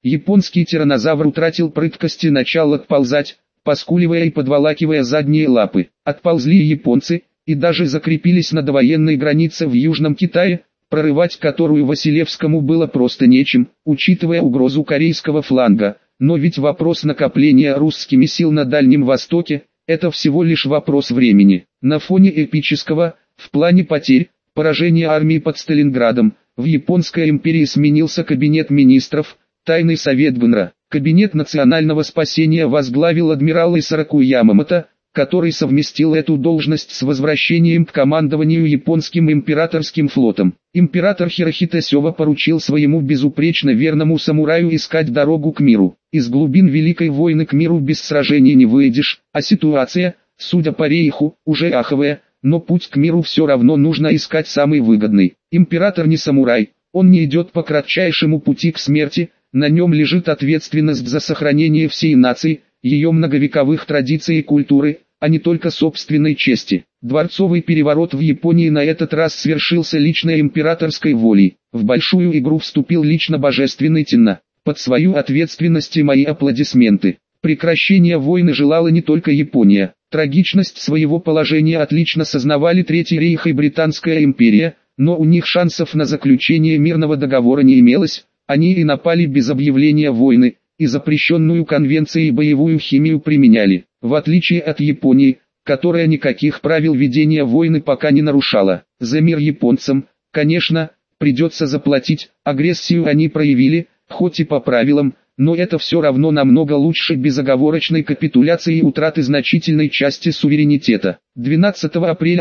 Японский тираннозавр утратил прыткость и начал отползать, поскуливая и подволакивая задние лапы. Отползли японцы, и даже закрепились на довоенной границе в Южном Китае, прорывать которую Василевскому было просто нечем, учитывая угрозу корейского фланга. Но ведь вопрос накопления русскими сил на Дальнем Востоке – это всего лишь вопрос времени. На фоне эпического, в плане потерь, поражения армии под Сталинградом, в Японской империи сменился кабинет министров, Тайный совет БНР. Кабинет национального спасения возглавил адмирал Исараку Ямамото, который совместил эту должность с возвращением к командованию японским императорским флотом. Император Хирохито Сёва поручил своему безупречно верному самураю искать дорогу к миру. Из глубин Великой войны к миру без сражений не выйдешь, а ситуация, судя по Рейху, уже аховая, но путь к миру все равно нужно искать самый выгодный. Император не самурай, он не идет по кратчайшему пути к смерти, на нем лежит ответственность за сохранение всей нации, ее многовековых традиций и культуры, а не только собственной чести. Дворцовый переворот в Японии на этот раз свершился лично императорской волей. В большую игру вступил лично божественный Тенна. Под свою ответственность и мои аплодисменты. Прекращение войны желала не только Япония. Трагичность своего положения отлично сознавали Третий рейх и Британская империя, но у них шансов на заключение мирного договора не имелось, они и напали без объявления войны, и запрещенную конвенцией боевую химию применяли. В отличие от Японии, которая никаких правил ведения войны пока не нарушала. За мир японцам, конечно, придется заплатить, агрессию они проявили, хоть и по правилам, но это все равно намного лучше безоговорочной капитуляции и утраты значительной части суверенитета. 12 апреля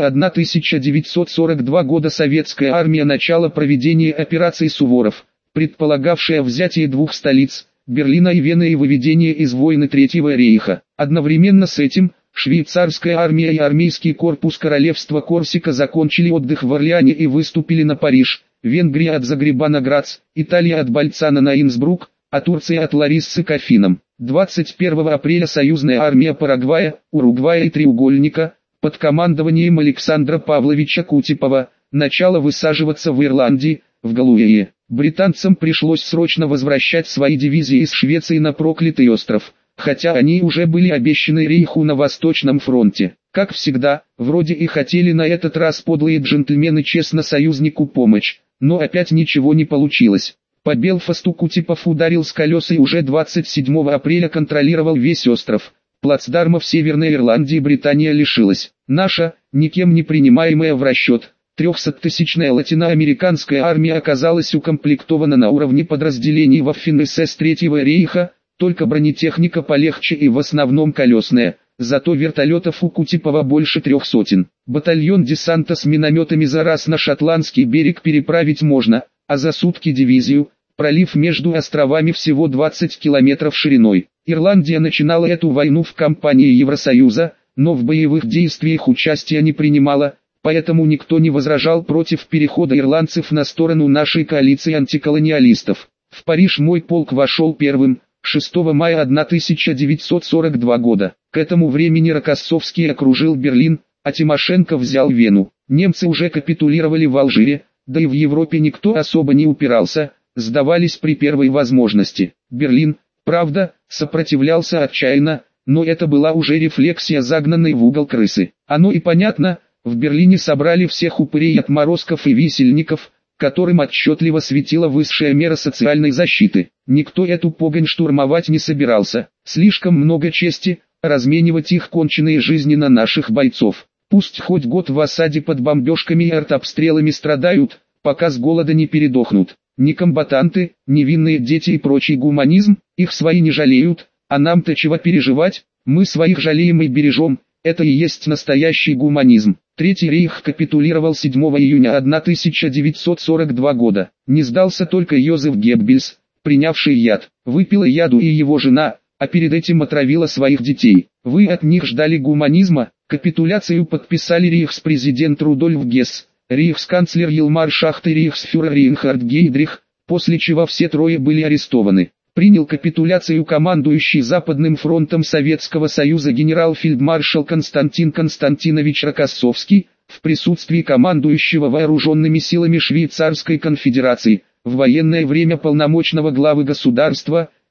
1942 года советская армия начала проведения операции «Суворов», предполагавшая взятие двух столиц, Берлина и Вены и выведение из войны Третьего рейха. Одновременно с этим, швейцарская армия и армейский корпус королевства Корсика закончили отдых в Орлеане и выступили на Париж, Венгрия от Загреба на Грац, Италия от Больцана на Инсбрук, а Турция от Лариссы к Афинам. 21 апреля союзная армия Парагвая, Уругвая и Треугольника, под командованием Александра Павловича Кутепова, начала высаживаться в Ирландии, в Галуэе. Британцам пришлось срочно возвращать свои дивизии из Швеции на проклятый остров, хотя они уже были обещаны Рейху на Восточном фронте. Как всегда, вроде и хотели на этот раз подлые джентльмены честно союзнику помочь, но опять ничего не получилось. По Белфасту Кутепов ударил с колес и уже 27 апреля контролировал весь остров. Плацдарма в Северной Ирландии Британия лишилась. Наша, никем не принимаемая в расчет, 300-тысячная латиноамериканская армия оказалась укомплектована на уровне подразделений Waffen-СС Третьего рейха, только бронетехника полегче и в основном колесная, зато вертолетов у Кутепова больше 300. Батальон десанта с минометами за раз на шотландский берег переправить можно, а за сутки дивизию, пролив между островами всего 20 километров шириной. Ирландия начинала эту войну в кампании Евросоюза, но в боевых действиях участия не принимала, поэтому никто не возражал против перехода ирландцев на сторону нашей коалиции антиколониалистов. В Париж мой полк вошел первым, 6 мая 1942 года. К этому времени Рокоссовский окружил Берлин, а Тимошенко взял Вену. Немцы уже капитулировали в Алжире, да и в Европе никто особо не упирался, сдавались при первой возможности. Берлин, правда, сопротивлялся отчаянно, но это была уже рефлексия загнанной в угол крысы. Оно и понятно. В Берлине собрали всех упырей отморозков и висельников, которым отчетливо светила высшая мера социальной защиты. Никто эту погонь штурмовать не собирался. Слишком много чести, разменивать их конченые жизни на наших бойцов. Пусть хоть год в осаде под бомбежками и артобстрелами страдают, пока с голода не передохнут. Ни комбатанты, невинные дети и прочий гуманизм, их свои не жалеют, а нам-то чего переживать, мы своих жалеем и бережем, это и есть настоящий гуманизм. Третий рейх капитулировал 7 июня 1942 года. Не сдался только Йозеф Геббельс, принявший яд. Выпила яду и его жена, а перед этим отравила своих детей. Вы от них ждали гуманизма? Капитуляцию подписали рейхспрезидент Рудольф Гесс, рейхсканцлер Йилмар Шахт и рейхсфюрер Рейнхард Гейдрих, после чего все трое были арестованы. Принял капитуляцию командующий Западным фронтом Советского Союза генерал-фельдмаршал Константин Константинович Рокоссовский, в присутствии командующего вооруженными силами Швейцарской конфедерации, в военное время полномочного главы государства,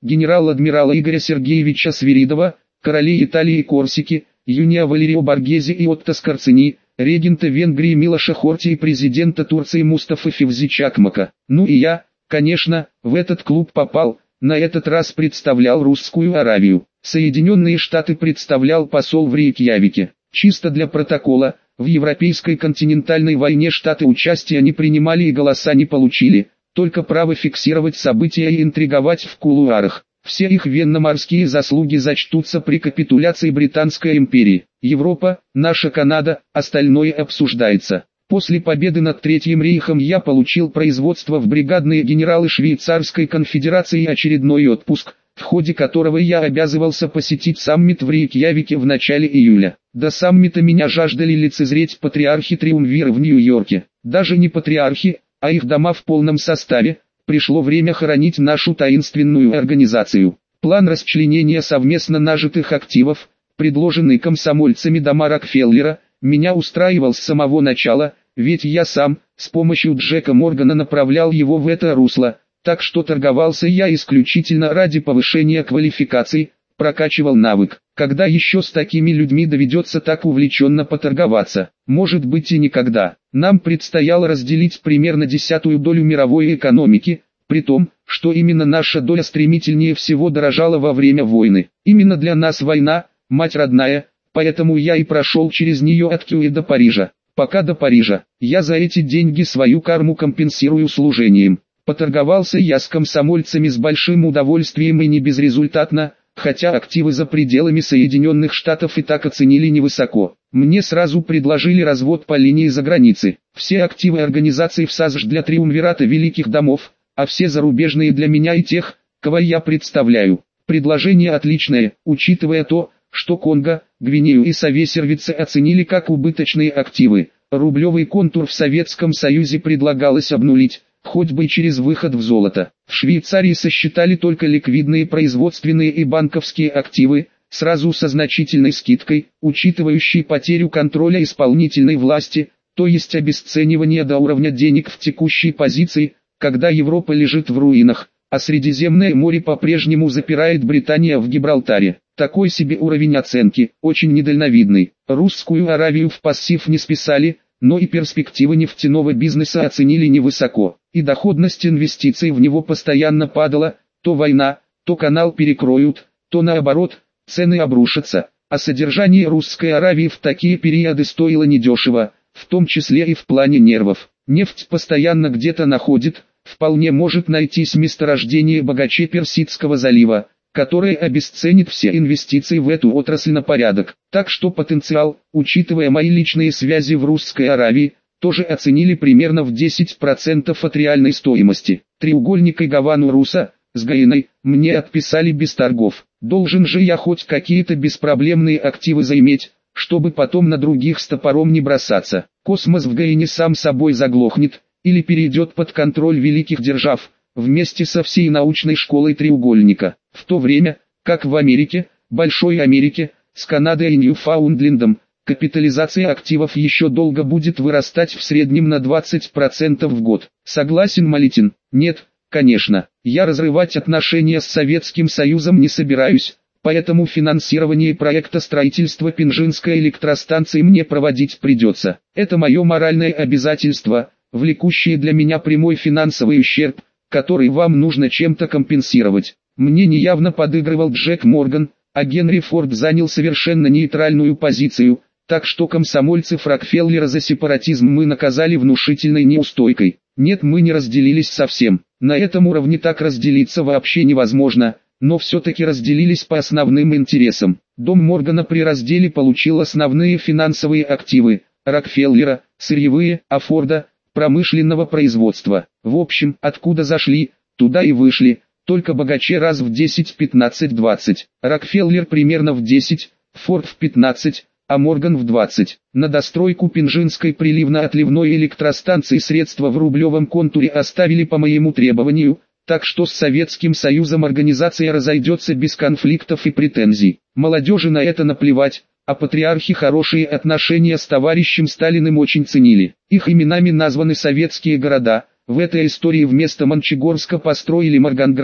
генерал-адмирала Игоря Сергеевича Свиридова, королей Италии и Корсики, Юния Валерио Боргезе и Отто Скорцени, регента Венгрии Милоша Хорти и президента Турции Мустафы Февзи Чакмака. Ну и я, конечно, в этот клуб попал, на этот раз представлял Русскую Аравию. Соединенные Штаты представлял посол в Рейкьявике. Чисто для протокола, в Европейской континентальной войне Штаты участия не принимали и голоса не получили, только право фиксировать события и интриговать в кулуарах. Все их военно-морские заслуги зачтутся при капитуляции Британской империи. Европа, наша Канада, остальное обсуждается. После победы над Третьим рейхом я получил производство в бригадные генералы Швейцарской конфедерации и очередной отпуск, в ходе которого я обязывался посетить саммит в Рейкьявике в начале июля. До саммита меня жаждали лицезреть патриархи-триумвиры в Нью-Йорке. Даже не патриархи, а их дома в полном составе. Пришло время хоронить нашу таинственную организацию. План расчленения совместно нажитых активов, предложенный комсомольцами дома Рокфеллера, меня устраивал с самого начала, ведь я сам, с помощью Джека Моргана направлял его в это русло, так что торговался я исключительно ради повышения квалификации, прокачивал навык. Когда еще с такими людьми доведется так увлеченно поторговаться? Может быть и никогда. Нам предстояло разделить примерно 10-ю долю мировой экономики, при том, что именно наша доля стремительнее всего дорожала во время войны. Именно для нас война, мать родная, поэтому я и прошел через нее от Кюи до Парижа. Пока до Парижа, я за эти деньги свою карму компенсирую служением. Поторговался я с комсомольцами с большим удовольствием и не безрезультатно, хотя активы за пределами Соединенных Штатов и так оценили невысоко. Мне сразу предложили развод по линии за границы. Все активы организаций в САСЖ для триумвирата великих домов, а все зарубежные для меня и тех, кого я представляю. Предложение отличное, учитывая то, что Конго, Гвинею и Совесервице оценили как убыточные активы. Рублевый контур в Советском Союзе предлагалось обнулить, хоть бы через выход в золото. В Швейцарии сосчитали только ликвидные производственные и банковские активы, сразу со значительной скидкой, учитывающей потерю контроля исполнительной власти, то есть обесценивание до уровня денег в текущей позиции, когда Европа лежит в руинах, а Средиземное море по-прежнему запирает Британия в Гибралтаре. Такой себе уровень оценки, очень недальновидный. Русскую Аравию в пассив не списали, но и перспективы нефтяного бизнеса оценили невысоко, и доходность инвестиций в него постоянно падала, то война, то канал перекроют, то наоборот, цены обрушатся, а содержание Русской Аравии в такие периоды стоило недешево, в том числе и в плане нервов. Нефть постоянно где-то находит, вполне может найтись месторождение богаче Персидского залива, которое обесценит все инвестиции в эту отрасль на порядок. Так что потенциал, учитывая мои личные связи в Русской Аравии, тоже оценили примерно в 10% от реальной стоимости. Треугольник и Гавану Руса, с Гаиной, мне отписали без торгов. Должен же я хоть какие-то беспроблемные активы заиметь, чтобы потом на других с топором не бросаться. Космос в Гаине сам собой заглохнет, или перейдет под контроль великих держав, вместе со всей научной школой треугольника. В то время, как в Америке, Большой Америке, с Канадой и Ньюфаундлендом, капитализация активов еще долго будет вырастать в среднем на 20% в год. Согласен Малитин? Нет, конечно. Я разрывать отношения с Советским Союзом не собираюсь, поэтому финансирование проекта строительства Пинжинской электростанции мне проводить придется. Это мое моральное обязательство, влекущее для меня прямой финансовый ущерб, который вам нужно чем-то компенсировать. Мне неявно подыгрывал Джек Морган, а Генри Форд занял совершенно нейтральную позицию, так что комсомольцев Рокфеллера за сепаратизм мы наказали внушительной неустойкой. Нет, мы не разделились совсем. На этом уровне так разделиться вообще невозможно, но все-таки разделились по основным интересам. Дом Моргана при разделе получил основные финансовые активы, Рокфеллера, сырьевые, а Форда, промышленного производства. В общем, откуда зашли, туда и вышли, только богаче раз в 10, 15, 20. Рокфеллер примерно в 10, Форд в 15, а Морган в 20. На достройку Пинжинской приливно-отливной электростанции средства в рублевом контуре оставили по моему требованию, так что с Советским Союзом организация разойдется без конфликтов и претензий. Молодежи на это наплевать, а патриархи хорошие отношения с товарищем Сталиным очень ценили. Их именами названы советские города. В этой истории вместо Мончегорска построили Марганград,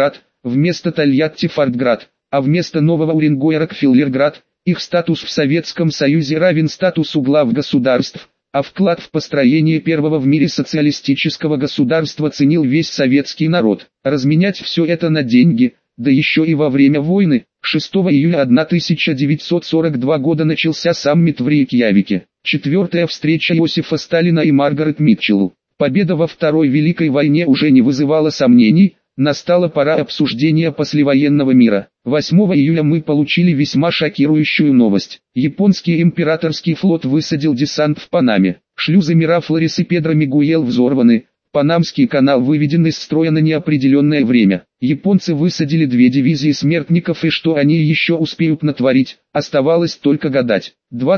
вместо Тольятти Фортград, а вместо Нового Уренгоя Рокфеллерград. Их статус в Советском Союзе равен статусу глав государств, а вклад в построение первого в мире социалистического государства ценил весь советский народ. Разменять все это на деньги, да еще и во время войны. 6 июля 1942 года начался саммит в Рейкьявике. Четвертая встреча Иосифа Сталина и Маргарет Митчелл. Победа во Второй Великой войне уже не вызывала сомнений, настала пора обсуждения послевоенного мира. 8 июля мы получили весьма шокирующую новость. Японский императорский флот высадил десант в Панаме. Шлюзы Мирафлорес и Педро Мигуэл взорваны. Панамский канал выведен из строя на неопределенное время. Японцы высадили 2 дивизии смертников, и что они еще успеют натворить, оставалось только гадать.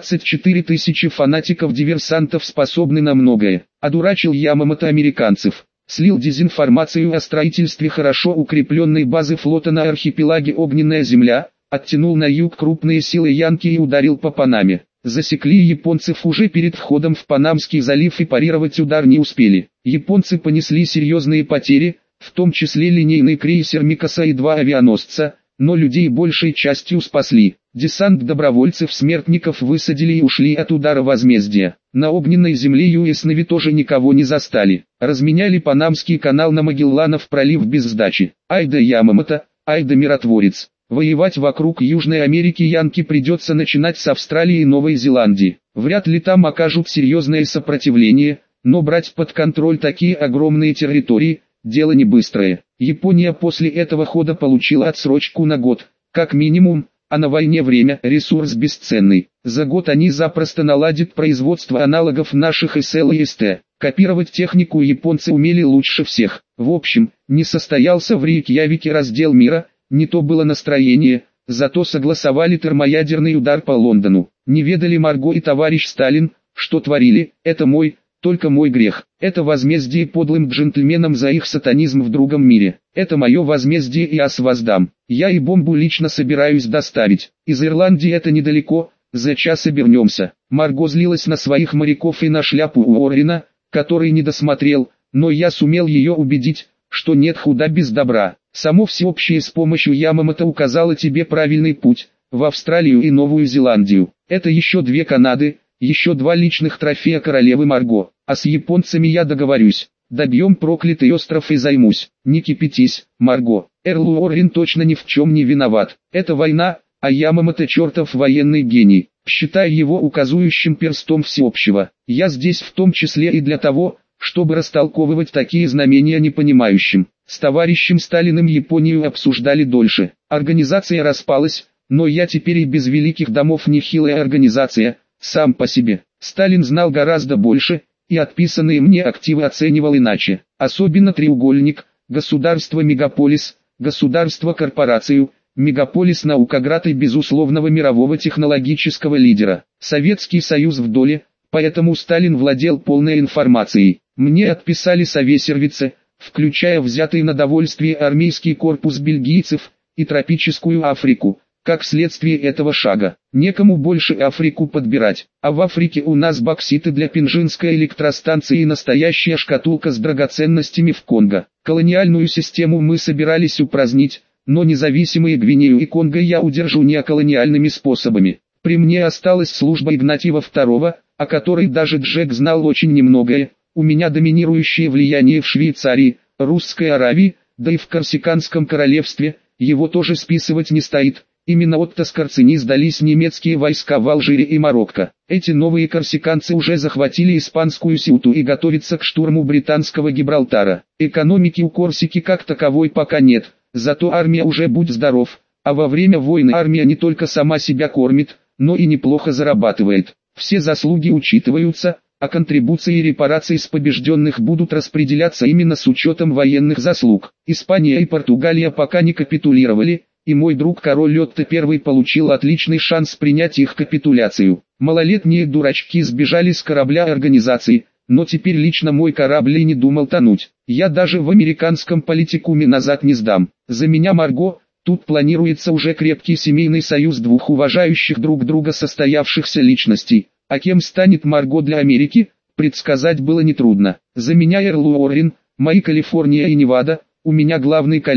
24 тысячи фанатиков-диверсантов способны на многое. Одурачил Ямамото американцев. Слил дезинформацию о строительстве хорошо укрепленной базы флота на архипелаге Огненная Земля, оттянул на юг крупные силы Янки и ударил по Панаме. Засекли японцев уже перед входом в Панамский залив и парировать удар не успели. Японцы понесли серьезные потери, в том числе линейный крейсер Микаса и 2 авианосца, но людей большей частью спасли. Десант добровольцев-смертников высадили и ушли от удара возмездия. На Огненной Земле US Navy тоже никого не застали. Разменяли Панамский канал на Магелланов пролив без сдачи. Ай да Ямамото, ай да миротворец. Воевать вокруг Южной Америки Янки придется начинать с Австралии и Новой Зеландии. Вряд ли там окажут серьезное сопротивление, но брать под контроль такие огромные территории – дело не быстрое. Япония после этого хода получила отсрочку на год, как минимум, а на войне время – ресурс бесценный. За год они запросто наладят производство аналогов наших СЛ и СТ. Копировать технику японцы умели лучше всех. В общем, не состоялся в Рейкьявике раздел мира. Не то было настроение, зато согласовали термоядерный удар по Лондону. Не ведали Марго и товарищ Сталин, что творили, это мой, только мой грех. Это возмездие подлым джентльменам за их сатанизм в другом мире. Это мое возмездие, и я с вас дам. Я и бомбу лично собираюсь доставить. Из Ирландии это недалеко, за час обернемся. Марго злилась на своих моряков и на шляпу Уоррена, который не досмотрел, но я сумел ее убедить, что нет худа без добра. Само всеобщее с помощью Ямамото указало тебе правильный путь, в Австралию и Новую Зеландию. Это еще 2 Канады, еще 2 личных трофея королевы Марго. А с японцами я договорюсь. Добьем проклятый остров и займусь. Не кипятись, Марго. Эрл Уоррен точно ни в чем не виноват. Это война, а Ямамото чертов военный гений. Считай его указующим перстом всеобщего. Я здесь в том числе и для того, чтобы растолковывать такие знамения непонимающим. С товарищем Сталиным Японию обсуждали дольше. Организация распалась, но я теперь и без великих домов нехилая организация, сам по себе. Сталин знал гораздо больше, и отписанные мне активы оценивал иначе. Особенно треугольник, государство-мегаполис, государство-корпорацию, мегаполис-наукоград и безусловного мирового технологического лидера. Советский Союз в доле, поэтому Сталин владел полной информацией. Мне отписали советсервицы, включая взятый на довольствие армейский корпус бельгийцев и тропическую Африку. Как следствие этого шага, некому больше Африку подбирать, а в Африке у нас бокситы для Пинжинской электростанции и настоящая шкатулка с драгоценностями в Конго. Колониальную систему мы собирались упразднить, но независимые Гвинею и Конго я удержу неоколониальными способами. При мне осталась служба Игнатьева II, о которой даже Джек знал очень немногое. У меня доминирующее влияние в Швейцарии, Русской Аравии, да и в Корсиканском королевстве, его тоже списывать не стоит. Именно от Тоскарцини сдались немецкие войска в Алжире и Марокко. Эти новые корсиканцы уже захватили испанскую Сеуту и готовятся к штурму британского Гибралтара. Экономики у Корсики как таковой пока нет, зато армия уже будь здоров, а во время войны армия не только сама себя кормит, но и неплохо зарабатывает. Все заслуги учитываются, а контрибуции и репарации с побежденных будут распределяться именно с учетом военных заслуг. Испания и Португалия пока не капитулировали, и мой друг король Летто I получил отличный шанс принять их капитуляцию. Малолетние дурачки сбежали с корабля организации, но теперь лично мой корабль и не думал тонуть. Я даже в американском политикуме назад не сдам. За меня Марго, тут планируется уже крепкий семейный союз 2 уважающих друг друга состоявшихся личностей. А кем станет Марго для Америки, предсказать было нетрудно. За меня Эрл Уоррен, мои Калифорния и Невада, у меня главный калибр,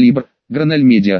Гранальмедиа.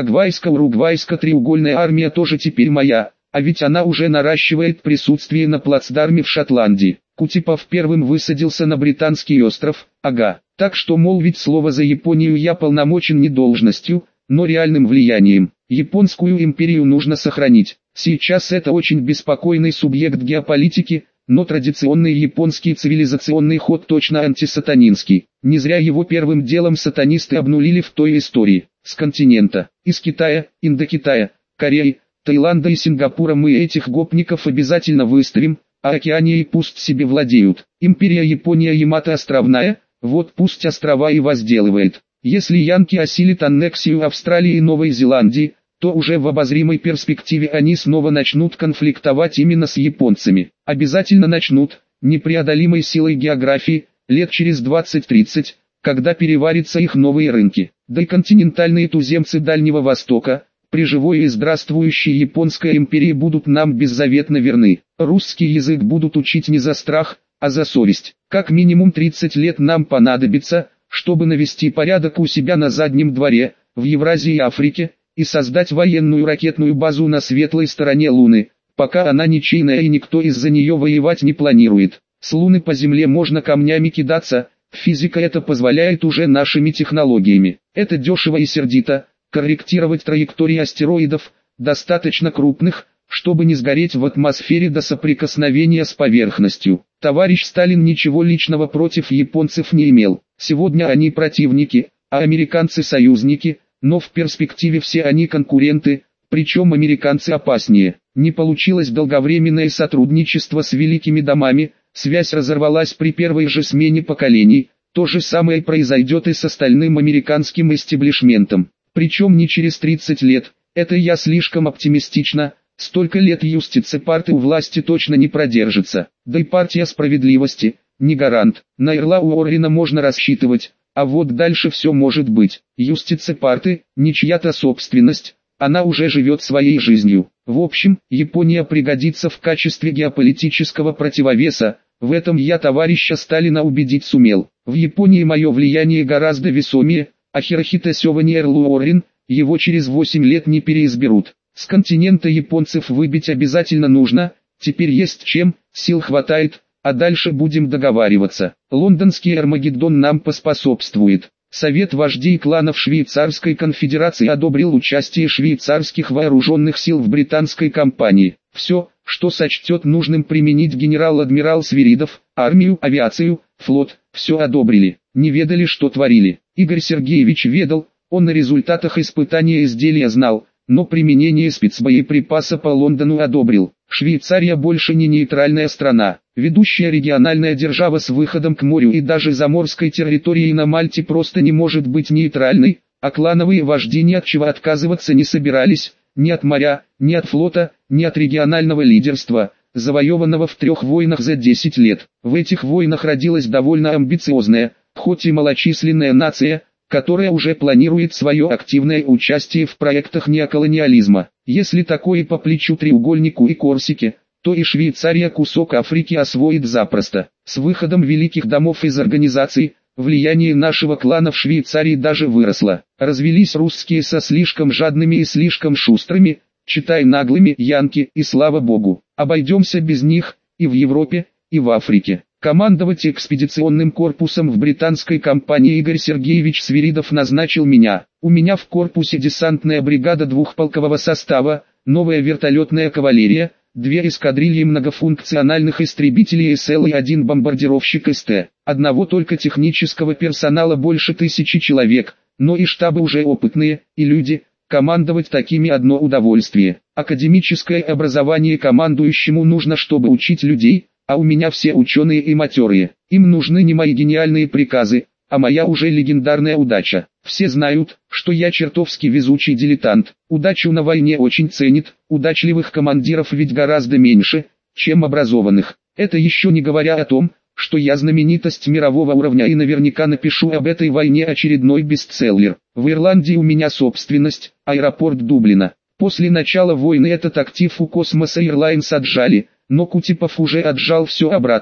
Парагвайско-уругвайско-треугольная армия тоже теперь моя, а ведь она уже наращивает присутствие на плацдарме в Шотландии. Кутепов первым высадился на британский остров, ага. Так что молвить слово за Японию я полномочен не должностью, но реальным влиянием. Японскую империю нужно сохранить. Сейчас это очень беспокойный субъект геополитики, но традиционный японский цивилизационный ход точно антисатанинский. Не зря его первым делом сатанисты обнулили в той истории. С континента, из Китая, Индокитая, Кореи, Таиланда и Сингапура мы этих гопников обязательно выставим, а Океанией пусть себе владеют. Империя Япония Ямато островная, вот пусть острова и возделывает. Если янки осилят аннексию Австралии и Новой Зеландии, то уже в обозримой перспективе они снова начнут конфликтовать именно с японцами. Обязательно начнут, непреодолимой силой географии, лет через 20-30, когда переварятся их новые рынки. Да и континентальные туземцы Дальнего Востока, при живой и здравствующей Японской империи будут нам беззаветно верны. Русский язык будут учить не за страх, а за совесть. Как минимум 30 лет нам понадобится, чтобы навести порядок у себя на заднем дворе, в Евразии и Африке, и создать военную ракетную базу на светлой стороне Луны, пока она ничейная и никто из-за нее воевать не планирует. С Луны по Земле можно камнями кидаться, физика это позволяет уже нашими технологиями. Это дешево и сердито, корректировать траектории астероидов, достаточно крупных, чтобы не сгореть в атмосфере до соприкосновения с поверхностью. Товарищ Сталин ничего личного против японцев не имел. Сегодня они противники, а американцы союзники, но в перспективе все они конкуренты, причем американцы опаснее. Не получилось долговременное сотрудничество с великими домами, связь разорвалась при первой же смене поколений, то же самое произойдет и с остальным американским истеблишментом. Причем не через 30 лет, это я слишком оптимистично, столько лет юстице-парты у власти точно не продержится. Да и партия справедливости, не гарант. На Эрла Уоррена можно рассчитывать, а вот дальше все может быть. Юстице-парты, не чья-то собственность, она уже живет своей жизнью. В общем, Япония пригодится в качестве геополитического противовеса, в этом я товарища Сталина убедить сумел. В Японии мое влияние гораздо весомее, а Хирохито Сёва не Эрл Уоррен, его через 8 лет не переизберут. С континента японцев выбить обязательно нужно, теперь есть чем, сил хватает, а дальше будем договариваться. Лондонский Армагеддон нам поспособствует. Совет вождей кланов Швейцарской конфедерации одобрил участие швейцарских вооруженных сил в британской кампании. Все, что сочтет нужным применить генерал-адмирал Свиридов, армию, авиацию, флот, все одобрили. Не ведали, что творили. Игорь Сергеевич ведал, он на результатах испытания изделия знал, но применение спецбоеприпаса по Лондону одобрил. Швейцария больше не нейтральная страна, ведущая региональная держава с выходом к морю и даже заморской территорией на Мальте просто не может быть нейтральной, а клановые вожди ни от чего отказываться не собирались, ни от моря, ни от флота, ни от регионального лидерства, завоеванного в 3 войнах за 10 лет. В этих войнах родилась довольно амбициозная, хоть и малочисленная нация, которая уже планирует свое активное участие в проектах неоколониализма. Если такое по плечу треугольнику и Корсике, то и Швейцария кусок Африки освоит запросто. С выходом великих домов из организаций, влияние нашего клана в Швейцарии даже выросло. Развелись русские со слишком жадными и слишком шустрыми, читай наглыми янки, и слава богу, обойдемся без них, и в Европе, и в Африке. Командовать экспедиционным корпусом в британской компании Игорь Сергеевич Свиридов назначил меня. У меня в корпусе десантная бригада двухполкового состава, новая вертолетная кавалерия, 2 эскадрильи многофункциональных истребителей СЛ и 1 бомбардировщик СТ. Одного только технического персонала больше 1000 человек, но и штабы уже опытные, и люди, командовать такими одно удовольствие. Академическое образование командующему нужно, чтобы учить людей, а у меня все ученые и матерые. Им нужны не мои гениальные приказы, а моя уже легендарная удача. Все знают, что я чертовски везучий дилетант. Удачу на войне очень ценит, удачливых командиров ведь гораздо меньше, чем образованных. Это еще не говоря о том, что я знаменитость мирового уровня и наверняка напишу об этой войне очередной бестселлер. В Ирландии у меня собственность, аэропорт Дублина. После начала войны этот актив у Космоса Airlines отжали, но Кутепов уже отжал все обратно,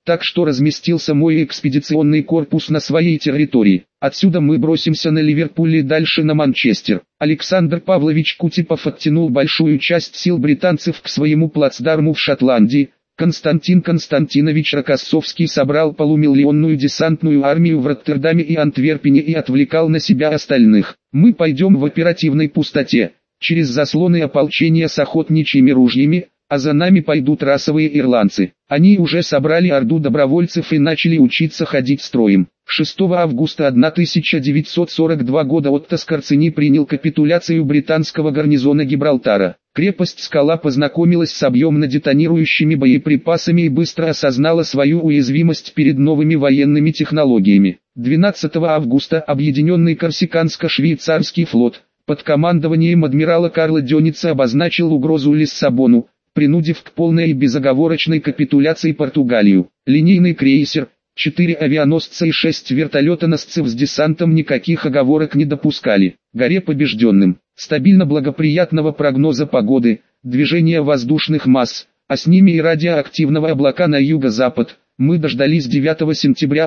так что разместился мой экспедиционный корпус на своей территории. Отсюда мы бросимся на Ливерпуль и дальше на Манчестер. Александр Павлович Кутепов оттянул большую часть сил британцев к своему плацдарму в Шотландии. Константин Константинович Рокоссовский собрал полумиллионную десантную армию в Роттердаме и Антверпене и отвлекал на себя остальных. Мы пойдем в оперативной пустоте, через заслоны ополчения с охотничьими ружьями, а за нами пойдут расовые ирландцы. Они уже собрали орду добровольцев и начали учиться ходить строем. 6 августа 1942 года Отто Скорцени принял капитуляцию британского гарнизона Гибралтара. Крепость Скала познакомилась с объемно-детонирующими боеприпасами и быстро осознала свою уязвимость перед новыми военными технологиями. 12 августа Объединенный Корсиканско-швейцарский флот под командованием адмирала Карла Дёница обозначил угрозу Лиссабону, принудив к полной и безоговорочной капитуляции Португалию. Линейный крейсер, 4 авианосца и 6 вертолетоносцев с десантом никаких оговорок не допускали. Горе побежденным, стабильно благоприятного прогноза погоды, движения воздушных масс, а с ними и радиоактивного облака на юго-запад, мы дождались 9 сентября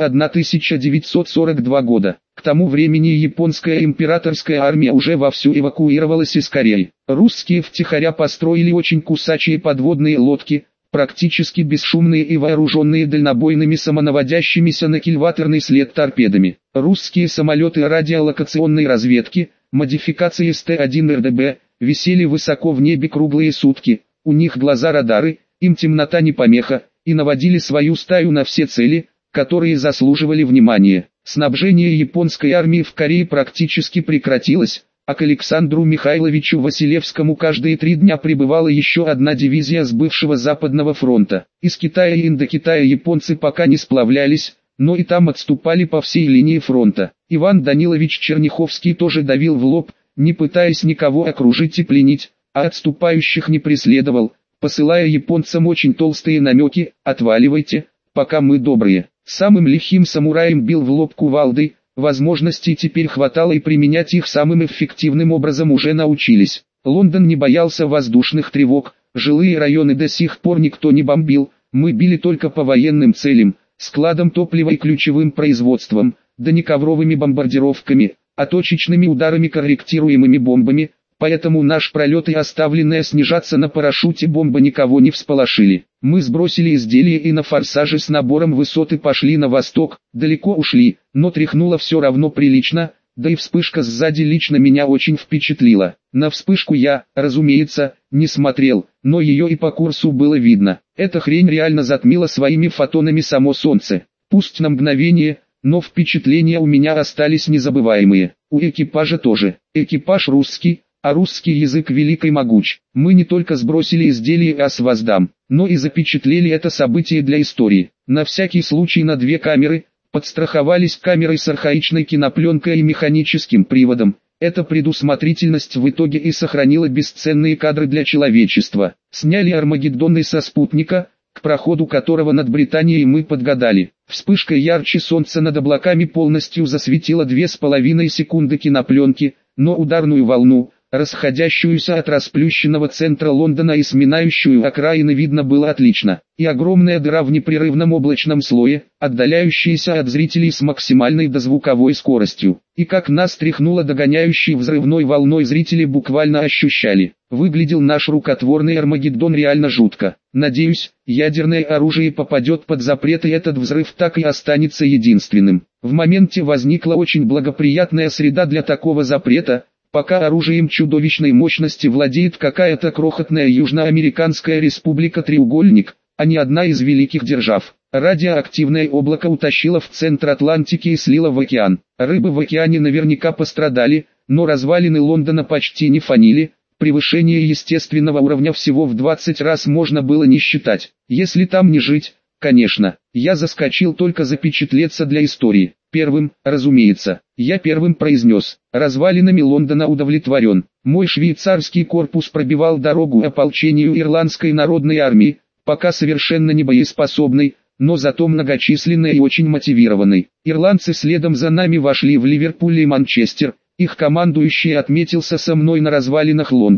1942 года. К тому времени японская императорская армия уже вовсю эвакуировалась из Кореи. Русские втихаря построили очень кусачие подводные лодки, практически бесшумные и вооруженные дальнобойными самонаводящимися на кильваторный след торпедами. Русские самолеты радиолокационной разведки, модификации СТ-1 РДБ, висели высоко в небе круглые сутки, у них глаза-радары, им темнота не помеха, и наводили свою стаю на все цели, которые заслуживали внимания. Снабжение японской армии в Корее практически прекратилось, а к Александру Михайловичу Василевскому каждые 3 дня прибывала еще одна дивизия с бывшего Западного фронта. Из Китая и Индокитая японцы пока не сплавлялись, но и там отступали по всей линии фронта. Иван Данилович Черняховский тоже давил в лоб, не пытаясь никого окружить и пленить, а отступающих не преследовал, посылая японцам очень толстые намеки: «Отваливайте, пока мы добрые». Самым лихим самураем бил в лоб кувалдой, возможностей теперь хватало и применять их самым эффективным образом уже научились. Лондон не боялся воздушных тревог, жилые районы до сих пор никто не бомбил, мы били только по военным целям, складам топлива и ключевым производством, да не ковровыми бомбардировками, а точечными ударами корректируемыми бомбами. Поэтому наш пролет и оставленная снижаться на парашюте бомба никого не всполошили. Мы сбросили изделие и на форсаже с набором высоты пошли на восток, далеко ушли, но тряхнуло все равно прилично, да и вспышка сзади лично меня очень впечатлила. На вспышку я, разумеется, не смотрел, но ее и по курсу было видно. Эта хрень реально затмила своими фотонами само солнце. Пусть на мгновение, но впечатления у меня остались незабываемые. У экипажа тоже. Экипаж русский. А русский язык велик и могуч. Мы не только сбросили изделие АС-Воздам, но и запечатлели это событие для истории. На всякий случай на 2 камеры, подстраховались камерой с архаичной кинопленкой и механическим приводом. Эта предусмотрительность в итоге и сохранила бесценные кадры для человечества. Сняли Армагеддоны со спутника, к проходу которого над Британией мы подгадали. Вспышка ярче солнца над облаками полностью засветила 2,5 секунды кинопленки, но ударную волну, расходящуюся от расплющенного центра Лондона и сминающую окраины, видно было отлично, и огромная дыра в непрерывном облачном слое, отдаляющаяся от зрителей с максимальной дозвуковой скоростью. И как нас тряхнуло догоняющей взрывной волной, зрители буквально ощущали. Выглядел наш рукотворный Армагеддон реально жутко. Надеюсь, ядерное оружие попадет под запрет и этот взрыв так и останется единственным. В моменте возникла очень благоприятная среда для такого запрета, пока оружием чудовищной мощности владеет какая-то крохотная южноамериканская республика-треугольник, а не одна из великих держав. Радиоактивное облако утащило в центр Атлантики и слило в океан. Рыбы в океане наверняка пострадали, но развалины Лондона почти не фанили. Превышение естественного уровня всего в 20 раз можно было не считать. Если там не жить, конечно, я заскочил только запечатлеться для истории. Первым, разумеется, я первым произнес: развалинами Лондона удовлетворен. Мой швейцарский корпус пробивал дорогу ополчению Ирландской народной армии, пока совершенно не боеспособной, но зато многочисленной и очень мотивированной. Ирландцы следом за нами вошли в Ливерпуль и Манчестер. Их командующий отметился со мной на развалинах Лондона.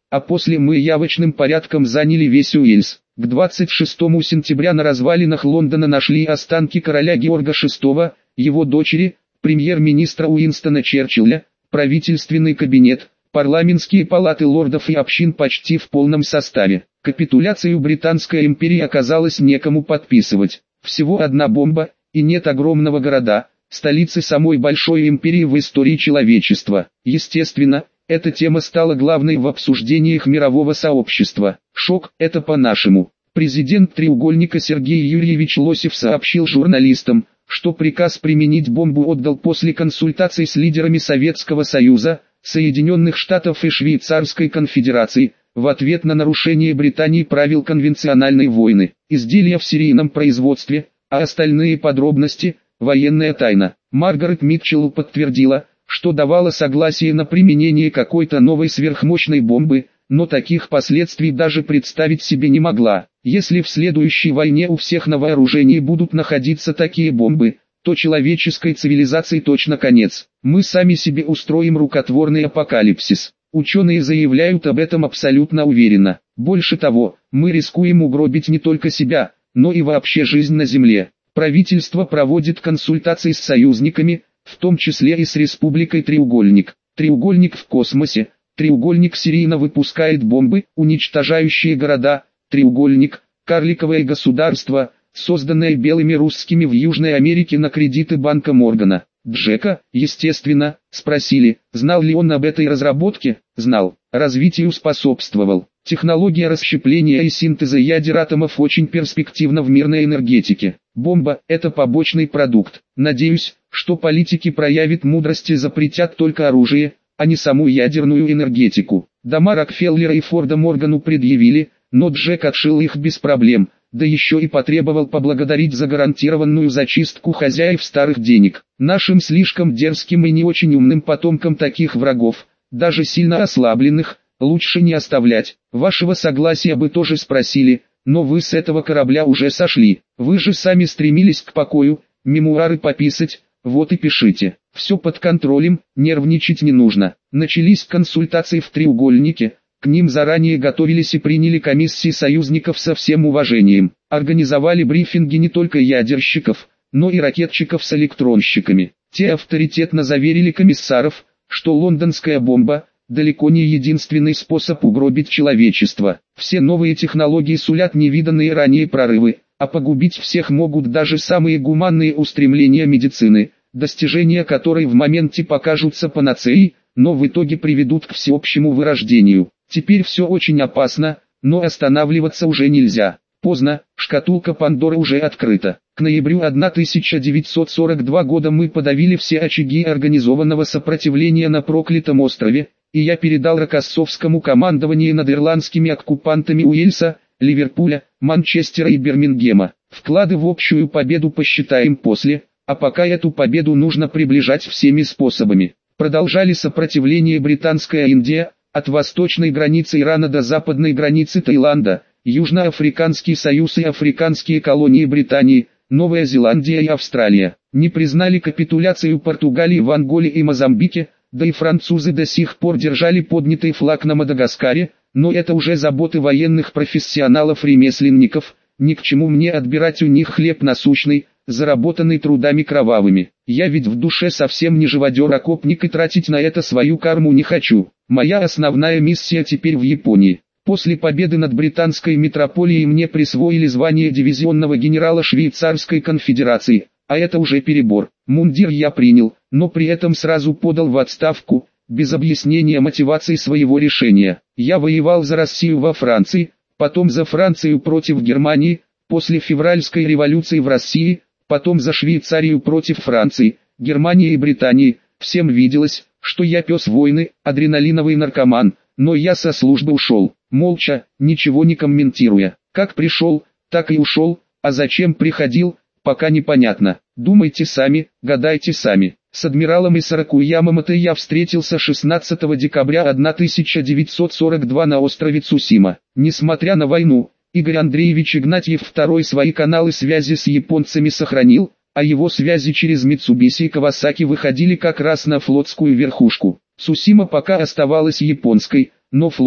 а после мы явочным порядком заняли весь Уэльс. К 26 сентября на развалинах Лондона нашли останки короля Георга VI, его дочери, премьер-министра Уинстона Черчилля, правительственный кабинет, парламентские палаты лордов и общин почти в полном составе. Капитуляцию Британской империи оказалось некому подписывать. Всего одна бомба, и нет огромного города, столицы самой большой империи в истории человечества. Естественно, эта тема стала главной в обсуждениях мирового сообщества. Шок – это по-нашему. Президент треугольника Сергей Юрьевич Лосев сообщил журналистам, что приказ применить бомбу отдал после консультаций с лидерами Советского Союза, Соединенных Штатов и Швейцарской Конфедерации, в ответ на нарушение Британии правил конвенциональной войны. Изделия в серийном производстве, а остальные подробности – военная тайна. Маргарет Митчелл подтвердила, что давала согласие на применение какой-то новой сверхмощной бомбы, но таких последствий даже представить себе не могла. Если в следующей войне у всех на вооружении будут находиться такие бомбы, то человеческой цивилизации точно конец. Мы сами себе устроим рукотворный апокалипсис. Ученые заявляют об этом абсолютно уверенно. Больше того, мы рискуем угробить не только себя, но и вообще жизнь на Земле. Правительство проводит консультации с союзниками, в том числе и с Республикой Треугольник. Треугольник в космосе. Треугольник серийно выпускает бомбы, уничтожающие города. Треугольник – карликовое государство, созданное белыми русскими в Южной Америке на кредиты банка Моргана. Джека, естественно, спросили, знал ли он об этой разработке. Знал. Развитию способствовал. Технология расщепления и синтеза ядер атомов очень перспективна в мирной энергетике. Бомба – это побочный продукт. Надеюсь, что политики проявят мудрость и запретят только оружие, а не саму ядерную энергетику. Дома Рокфеллера и Форда Моргану предъявили, но Джек отшил их без проблем, да еще и потребовал поблагодарить за гарантированную зачистку хозяев старых денег. Нашим слишком дерзким и не очень умным потомкам таких врагов, даже сильно ослабленных, лучше не оставлять. Вашего согласия бы тоже спросили, но вы с этого корабля уже сошли. Вы же сами стремились к покою, мемуары пописать, вот и пишите. Все под контролем, нервничать не нужно. Начались консультации в треугольнике, к ним заранее готовились и приняли комиссии союзников со всем уважением. Организовали брифинги не только ядерщиков, но и ракетчиков с электронщиками. Те авторитетно заверили комиссаров, что лондонская бомба – далеко не единственный способ угробить человечество. Все новые технологии сулят невиданные ранее прорывы, а погубить всех могут даже самые гуманные устремления медицины, достижения которой в моменте покажутся панацеей, но в итоге приведут к всеобщему вырождению. Теперь все очень опасно, но останавливаться уже нельзя. Поздно, шкатулка Пандоры уже открыта. К ноябрю 1942 года мы подавили все очаги организованного сопротивления на проклятом острове, и я передал Рокоссовскому командованию над ирландскими оккупантами Уэльса, Ливерпуля, Манчестера и Бирмингема. Вклады в общую победу посчитаем после, а пока эту победу нужно приближать всеми способами. Продолжали сопротивление Британская Индия, от восточной границы Ирана до западной границы Таиланда, Южноафриканский союз и африканские колонии Британии, Новая Зеландия и Австралия. Не признали капитуляцию Португалии в Анголе и Мозамбике, да и французы до сих пор держали поднятый флаг на Мадагаскаре, но это уже заботы военных профессионалов-ремесленников, ни к чему мне отбирать у них хлеб насущный, заработанный трудами кровавыми. Я ведь в душе совсем не живодер-окопник и тратить на это свою карму не хочу. Моя основная миссия теперь в Японии. После победы над британской метрополией мне присвоили звание дивизионного генерала Швейцарской конфедерации, а это уже перебор. Мундир я принял, но при этом сразу подал в отставку, без объяснения мотивации своего решения. Я воевал за Россию во Франции, потом за Францию против Германии, после февральской революции в России, потом за Швейцарию против Франции, Германии и Британии. Всем виделось, что я пес войны, адреналиновый наркоман, но я со службы ушел, молча, ничего не комментируя. Как пришел, так и ушел, а зачем приходил, пока непонятно. Думайте сами, гадайте сами. С адмиралом Исараку Ямамото я встретился 16 декабря 1942 на острове Цусима. Несмотря на войну, Игорь Андреевич Игнатьев II свои каналы связи с японцами сохранил, а его связи через Митсубиси и Кавасаки выходили как раз на флотскую верхушку. Цусима пока оставалась японской, но флот,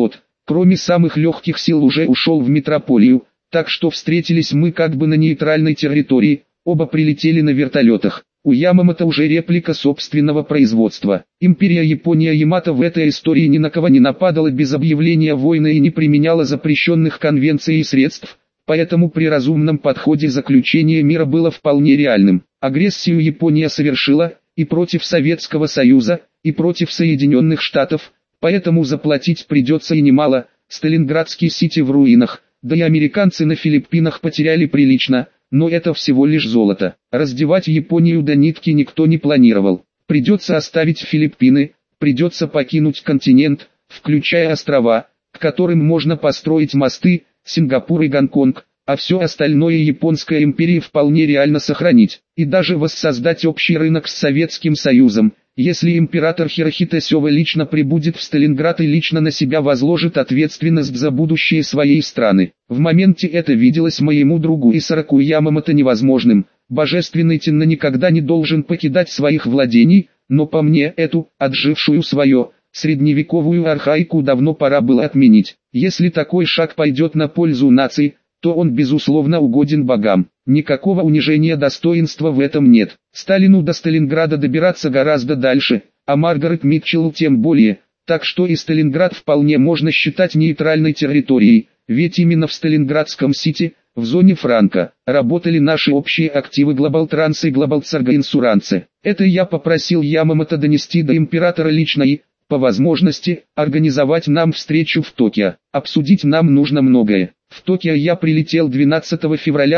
кроме самых легких сил уже ушел в метрополию, так что встретились мы как бы на нейтральной территории, оба прилетели на вертолетах. У Ямамото уже реплика собственного производства. Империя Япония Ямато в этой истории ни на кого не нападала без объявления войны и не применяла запрещенных конвенций и средств, поэтому при разумном подходе заключение мира было вполне реальным. Агрессию Япония совершила и против Советского Союза, и против Соединенных Штатов, поэтому заплатить придется и немало. Сталинградский Сити в руинах, да и американцы на Филиппинах потеряли прилично, но это всего лишь золото. Раздевать Японию до нитки никто не планировал. Придется оставить Филиппины, придется покинуть континент, включая острова, к которым можно построить мосты, Сингапур и Гонконг, а все остальное Японской империи вполне реально сохранить, и даже воссоздать общий рынок с Советским Союзом, если император Хирохито Сёва лично прибудет в Сталинград и лично на себя возложит ответственность за будущее своей страны. В моменте это виделось моему другу Исараку Ямамото невозможным. Божественный Тенна никогда не должен покидать своих владений, но по мне эту, отжившую свое, средневековую архаику давно пора было отменить. Если такой шаг пойдет на пользу нации, то он безусловно угоден богам. Никакого унижения достоинства в этом нет. Сталину до Сталинграда добираться гораздо дальше, а Маргарет Митчелл тем более, так что и Сталинград вполне можно считать нейтральной территорией, ведь именно в Сталинградском Сити, в зоне Франка, работали наши общие активы Global Trans и Global Cargo Insurance. Это я попросил Ямамото донести до императора лично и, по возможности, организовать нам встречу в Токио. Обсудить нам нужно многое. В Токио я прилетел 12 февраля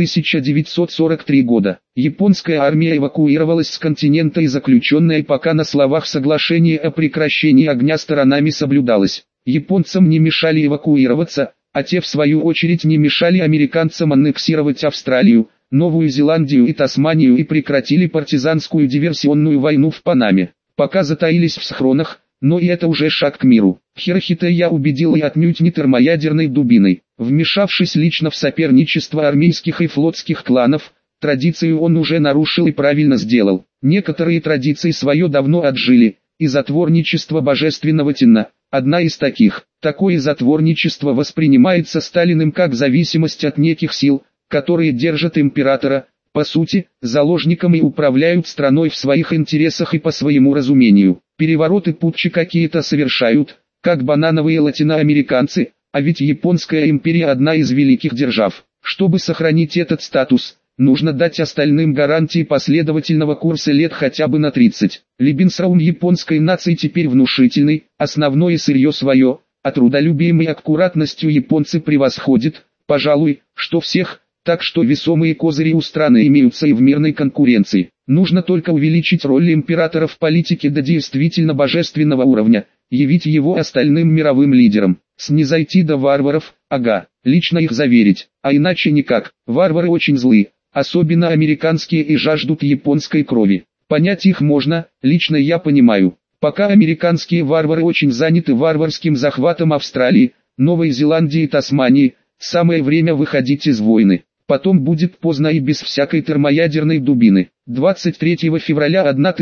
1943 года. Японская армия эвакуировалась с континента и заключенное пока на словах соглашение о прекращении огня сторонами соблюдалось. Японцам не мешали эвакуироваться, а те в свою очередь не мешали американцам аннексировать Австралию, Новую Зеландию и Тасманию и прекратили партизанскую диверсионную войну в Панаме. Пока затаились в схронах, но и это уже шаг к миру. Хирохито я убедил и отнюдь не термоядерной дубиной. Вмешавшись лично в соперничество армейских и флотских кланов, традицию он уже нарушил и правильно сделал. Некоторые традиции свое давно отжили, и затворничество божественного Тенна – одна из таких. Такое затворничество воспринимается Сталиным как зависимость от неких сил, которые держат императора, по сути, заложником и управляют страной в своих интересах и по своему разумению. Перевороты путчи какие-то совершают, как банановые латиноамериканцы, а ведь Японская империя одна из великих держав. Чтобы сохранить этот статус, нужно дать остальным гарантии последовательного курса лет хотя бы на 30. Лебенсраум японской нации теперь внушительный, основное сырье свое, а трудолюбием и аккуратностью японцы превосходят, пожалуй, что всех. Так что весомые козыри у страны имеются и в мирной конкуренции. Нужно только увеличить роль императора в политике до действительно божественного уровня, явить его остальным мировым лидерам, снизойти до варваров, лично их заверить, а иначе никак. Варвары очень злы, особенно американские, и жаждут японской крови. Понять их можно, лично я понимаю. Пока американские варвары очень заняты варварским захватом Австралии, Новой Зеландии и Тасмании, самое время выходить из войны. Потом будет поздно и без всякой термоядерной дубины. 23 февраля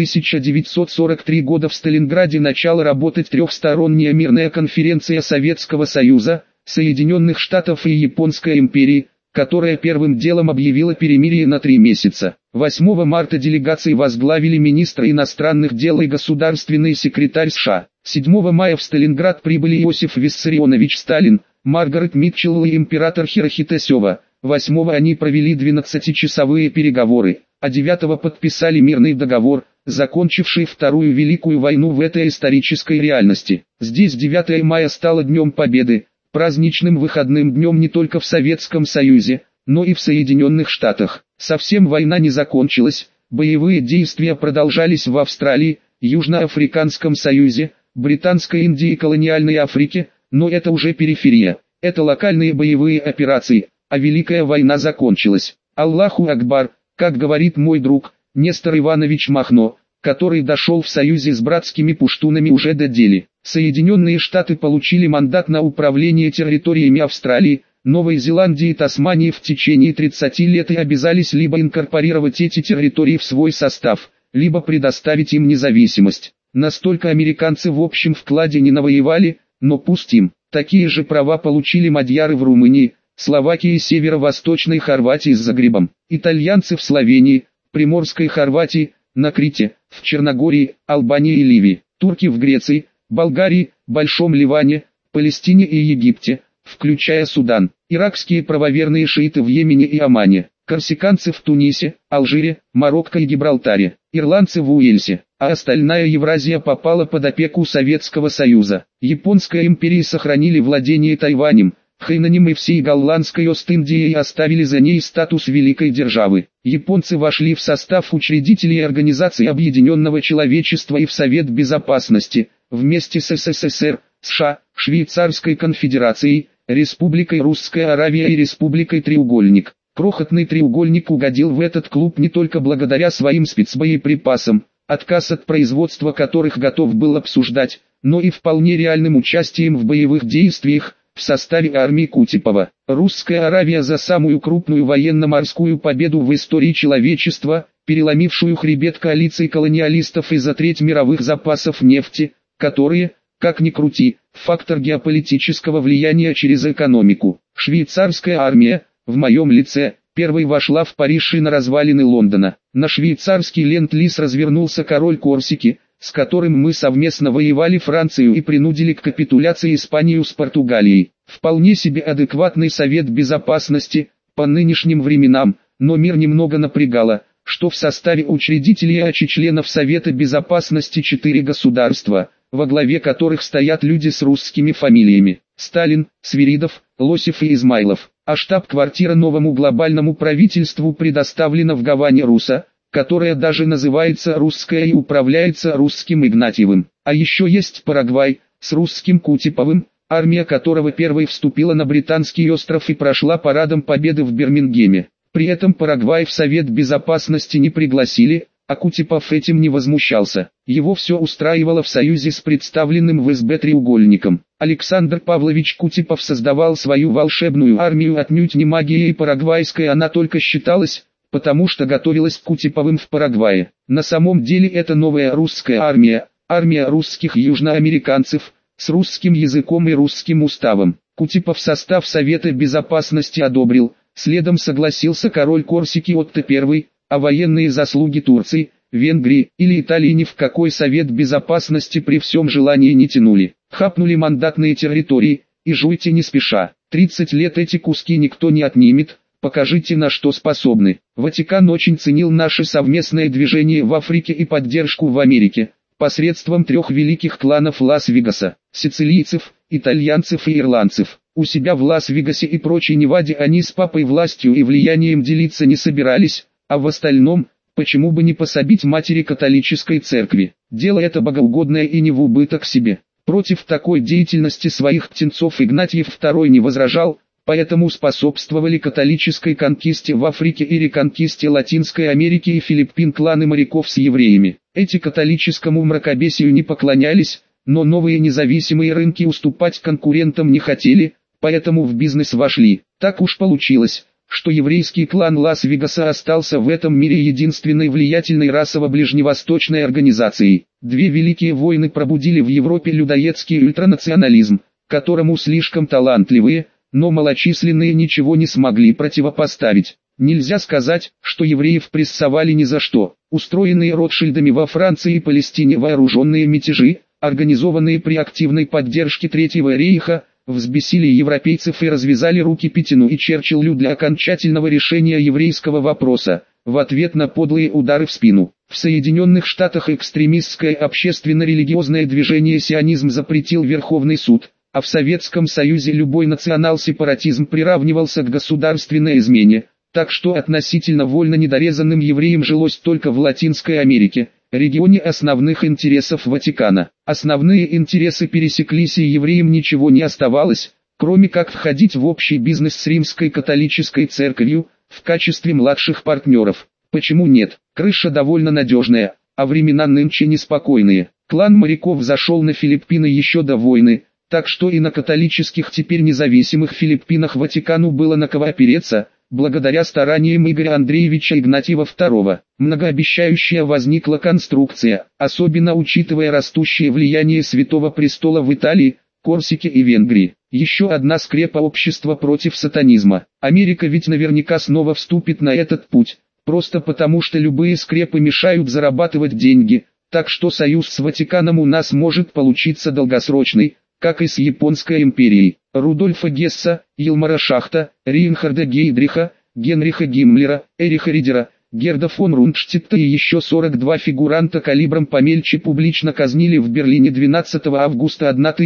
1943 года в Сталинграде начала работать трехсторонняя мирная конференция Советского Союза, Соединенных Штатов и Японской империи, которая первым делом объявила перемирие на 3 месяца. 8 марта делегации возглавили министр иностранных дел и государственный секретарь США. 7 мая в Сталинград прибыли Иосиф Виссарионович Сталин, Маргарет Митчелл и император Хирохито Сёва. 8 они провели 12-часовые переговоры, а 9 подписали мирный договор, закончивший Вторую Великую войну в этой исторической реальности. Здесь 9 мая стало Днем Победы, праздничным выходным днем не только в Советском Союзе, но и в Соединенных Штатах. Совсем война не закончилась, боевые действия продолжались в Австралии, Южноафриканском Союзе, Британской Индии и колониальной Африке, но это уже периферия, это локальные боевые операции. А Великая война закончилась. Аллаху Акбар, как говорит мой друг, Нестор Иванович Махно, который дошел в союзе с братскими пуштунами уже до дели. Соединенные Штаты получили мандат на управление территориями Австралии, Новой Зеландии и Тасмании в течение 30 лет и обязались либо инкорпорировать эти территории в свой состав, либо предоставить им независимость. Настолько американцы в общем вкладе не навоевали, но пусть им. Такие же права получили мадьяры в Румынии, Словакии и северо-восточной Хорватии с Загребом, итальянцы в Словении, Приморской Хорватии, на Крите, в Черногории, Албании и Ливии, турки в Греции, Болгарии, Большом Ливане, Палестине и Египте, включая Судан, иракские правоверные шииты в Йемене и Омане, корсиканцы в Тунисе, Алжире, Марокко и Гибралтаре, ирландцы в Уэльсе, а остальная Евразия попала под опеку Советского Союза. Японская империя сохранили владение Тайванем, Хайнанем и всей Голландской Ост-Индией и оставили за ней статус великой державы. Японцы вошли в состав учредителей Организации Объединенного Человечества и в Совет Безопасности, вместе с СССР, США, Швейцарской конфедерацией, Республикой Русская Аравия и Республикой Треугольник. Крохотный треугольник угодил в этот клуб не только благодаря своим спецбоеприпасам, отказ от производства которых готов был обсуждать, но и вполне реальным участием в боевых действиях в составе армии Кутепова. Русская Аравия за самую крупную военно-морскую победу в истории человечества, переломившую хребет коалиции колониалистов из-за треть мировых запасов нефти, которые, как ни крути, фактор геополитического влияния через экономику. Швейцарская армия, в моем лице, первой вошла в Париж и на развалины Лондона. На швейцарский ленд-лиз развернулся король Корсики, с которым мы совместно воевали Францию и принудили к капитуляции Испанию с Португалией. Вполне себе адекватный Совет Безопасности, по нынешним временам, но мир немного напрягало, что в составе учредителей и членов Совета Безопасности 4 государства, во главе которых стоят люди с русскими фамилиями: Сталин, Свиридов, Лосев и Измайлов, а штаб-квартира новому глобальному правительству предоставлена в Гаване Руса, которая даже называется русская и управляется русским Игнатьевым. А еще есть Парагвай, с русским Кутеповым, армия которого первой вступила на британский остров и прошла парадом победы в Бирмингеме. При этом Парагвай в Совет Безопасности не пригласили, а Кутепов этим не возмущался. Его все устраивало в союзе с представленным в СБ треугольником. Александр Павлович Кутепов создавал свою волшебную армию отнюдь не магией парагвайской, она только считалась, потому что готовилась к Кутеповым в Парагвае. На самом деле это новая русская армия, армия русских южноамериканцев, с русским языком и русским уставом. Кутепов состав Совета Безопасности одобрил, следом согласился король Корсики Отто I, а военные заслуги Турции, Венгрии или Италии ни в какой Совет Безопасности при всем желании не тянули. Хапнули мандатные территории, и жуйте не спеша. 30 лет эти куски никто не отнимет. Покажите, на что способны. Ватикан очень ценил наше совместное движение в Африке и поддержку в Америке, посредством 3 великих кланов Лас-Вегаса, сицилийцев, итальянцев и ирландцев. У себя в Лас-Вегасе и прочей Неваде они с папой властью и влиянием делиться не собирались, а в остальном, почему бы не пособить матери католической церкви. Дело это богоугодное и не в убыток себе. Против такой деятельности своих птенцов Игнатьев II не возражал, поэтому способствовали католической конкисте в Африке и реконкисте Латинской Америки и Филиппин кланы моряков с евреями. Эти католическому мракобесию не поклонялись, но новые независимые рынки уступать конкурентам не хотели, поэтому в бизнес вошли. Так уж получилось, что еврейский клан Лас-Вегаса остался в этом мире единственной влиятельной расово-ближневосточной организацией. 2 великие войны пробудили в Европе людоедский ультранационализм, которому слишком талантливые, но малочисленные ничего не смогли противопоставить. Нельзя сказать, что евреев прессовали ни за что. Устроенные Ротшильдами во Франции и Палестине вооруженные мятежи, организованные при активной поддержке Третьего рейха, взбесили европейцев и развязали руки Петину и Черчиллю для окончательного решения еврейского вопроса, в ответ на подлые удары в спину. В Соединенных Штатах экстремистское общественно-религиозное движение сионизм запретил Верховный суд, а в Советском Союзе любой национал-сепаратизм приравнивался к государственной измене, так что относительно вольно недорезанным евреям жилось только в Латинской Америке, регионе основных интересов Ватикана. Основные интересы пересеклись и евреям ничего не оставалось, кроме как входить в общий бизнес с Римской католической церковью, в качестве младших партнеров. Почему нет? Крыша довольно надежная, а времена нынче неспокойные. Клан моряков зашел на Филиппины еще до войны, так что и на католических теперь независимых Филиппинах Ватикану было на кого опереться, благодаря стараниям Игоря Андреевича Игнатьева II. Многообещающая возникла конструкция, особенно учитывая растущее влияние Святого Престола в Италии, Корсике и Венгрии. Еще одна скрепа общества против сатанизма. Америка ведь наверняка снова вступит на этот путь, просто потому что любые скрепы мешают зарабатывать деньги, так что союз с Ватиканом у нас может получиться долгосрочный, как и с Японской империей. Рудольфа Гесса, Елмара Шахта, Рейнхарда Гейдриха, Генриха Гиммлера, Эриха Ридера, Герда фон Рундштедта и еще 42 фигуранта калибром помельче публично казнили в Берлине 12 августа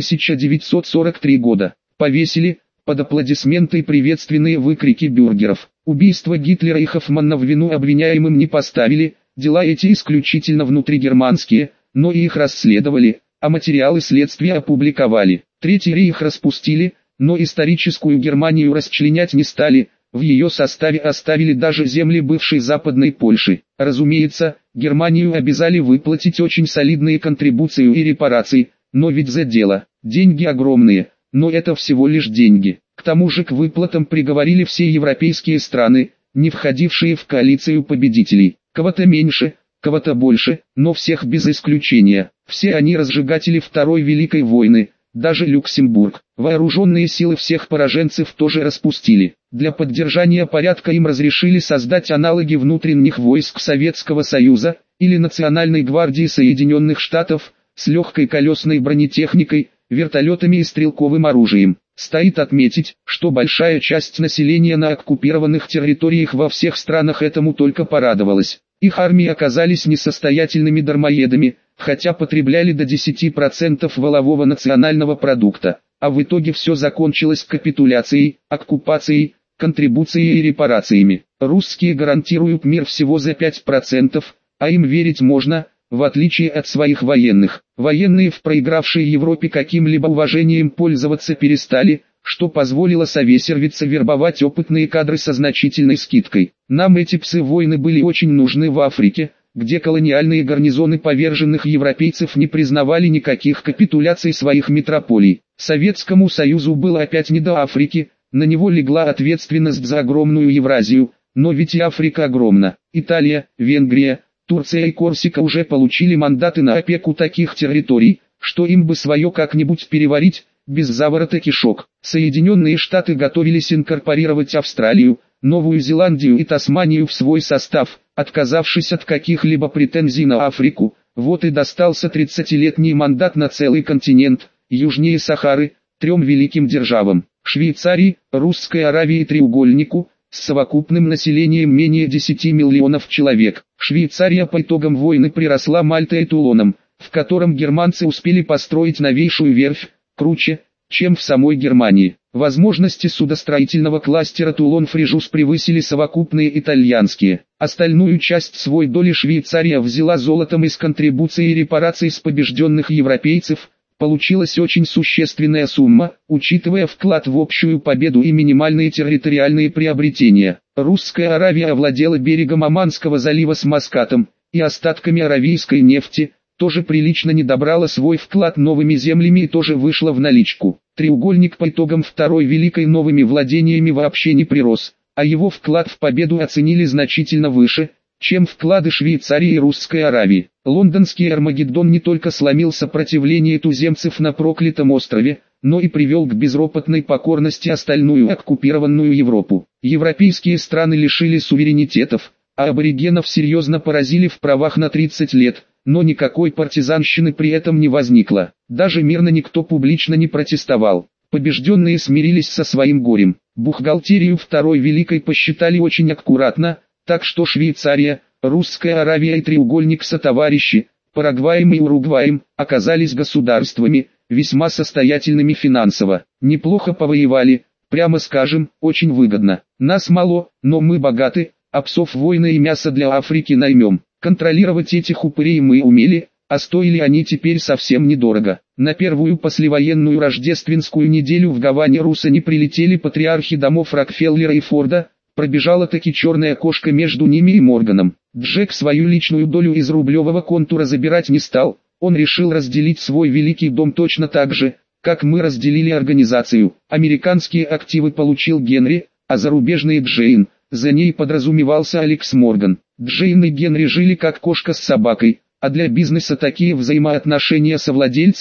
1943 года. Повесили, под аплодисменты и приветственные выкрики бюргеров. Убийство Гитлера и Хоффмана в вину обвиняемым не поставили, дела эти исключительно внутригерманские, но и их расследовали, а материалы следствия опубликовали. Третий рейх распустили, но историческую Германию расчленять не стали. В ее составе оставили даже земли бывшей Западной Польши. Разумеется, Германию обязали выплатить очень солидные контрибуции и репарации, но ведь за дело, деньги огромные, но это всего лишь деньги. К тому же к выплатам приговорили все европейские страны, не входившие в коалицию победителей. Кого-то меньше, кого-то больше, но всех без исключения. Все они разжигатели Второй Великой войны. Даже Люксембург. Вооруженные силы всех пораженцев тоже распустили. Для поддержания порядка им разрешили создать аналоги внутренних войск Советского Союза или Национальной гвардии Соединенных Штатов с легкой колесной бронетехникой, вертолетами и стрелковым оружием. Стоит отметить, что большая часть населения на оккупированных территориях во всех странах этому только порадовалась. Их армии оказались несостоятельными дармоедами, хотя потребляли до 10% валового национального продукта, а в итоге все закончилось капитуляцией, оккупацией, контрибуцией и репарациями. Русские гарантируют мир всего за 5%, а им верить можно, в отличие от своих военных. Военные в проигравшей Европе каким-либо уважением пользоваться перестали, что позволило Совесервице вербовать опытные кадры со значительной скидкой. Нам эти псы-войны были очень нужны в Африке, где колониальные гарнизоны поверженных европейцев не признавали никаких капитуляций своих метрополий. Советскому Союзу было опять не до Африки, на него легла ответственность за огромную Евразию, но ведь и Африка огромна. Италия, Венгрия, Турция и Корсика уже получили мандаты на опеку таких территорий, что им бы свое как-нибудь переварить, без заворота кишок. Соединенные Штаты готовились инкорпорировать Австралию, Новую Зеландию и Тасманию в свой состав, отказавшись от каких-либо претензий на Африку. Вот и достался 30-летний мандат на целый континент, южнее Сахары, трем великим державам – Швейцарии, Русской Аравии и Треугольнику, с совокупным населением менее 10 миллионов человек. Швейцария по итогам войны приросла Мальтой и Тулоном, в котором германцы успели построить новейшую верфь, круче, чем в самой Германии. Возможности судостроительного кластера Тулон-Фрижус превысили совокупные итальянские. Остальную часть свой доли Швейцария взяла золотом из контрибуций и репараций с побежденных европейцев. Получилась очень существенная сумма, учитывая вклад в общую победу и минимальные территориальные приобретения. Русская Аравия овладела берегом Оманского залива с Маскатом и остатками аравийской нефти, тоже прилично не добрала свой вклад новыми землями и тоже вышла в наличку. Треугольник по итогам Второй Великой новыми владениями вообще не прирос, а его вклад в победу оценили значительно выше, чем вклады Швейцарии и Русской Аравии. Лондонский Армагеддон не только сломил сопротивление туземцев на проклятом острове, но и привел к безропотной покорности остальную оккупированную Европу. Европейские страны лишили суверенитетов, а аборигенов серьезно поразили в правах на 30 лет, но никакой партизанщины при этом не возникло. Даже мирно никто публично не протестовал. Побежденные смирились со своим горем. Бухгалтерию Второй Великой посчитали очень аккуратно, так что Швейцария, Русская Аравия и Треугольник сотоварищи, Парагваем и Уругваем, оказались государствами, весьма состоятельными финансово. Неплохо повоевали, прямо скажем, очень выгодно. Нас мало, но мы богаты, а псов войны и мясо для Африки наймем. Контролировать этих упырей мы умели, а стоили они теперь совсем недорого. На первую послевоенную рождественскую неделю в Гаване Руссо прилетели патриархи домов Рокфеллера и Форда. Пробежала таки черная кошка между ними и Морганом. Джек свою личную долю из рублевого контура забирать не стал, он решил разделить свой великий дом точно так же, как мы разделили организацию. Американские активы получил Генри, а зарубежные Джейн, за ней подразумевался Алекс Морган. Джейн и Генри жили как кошка с собакой, а для бизнеса такие взаимоотношения совладельцев,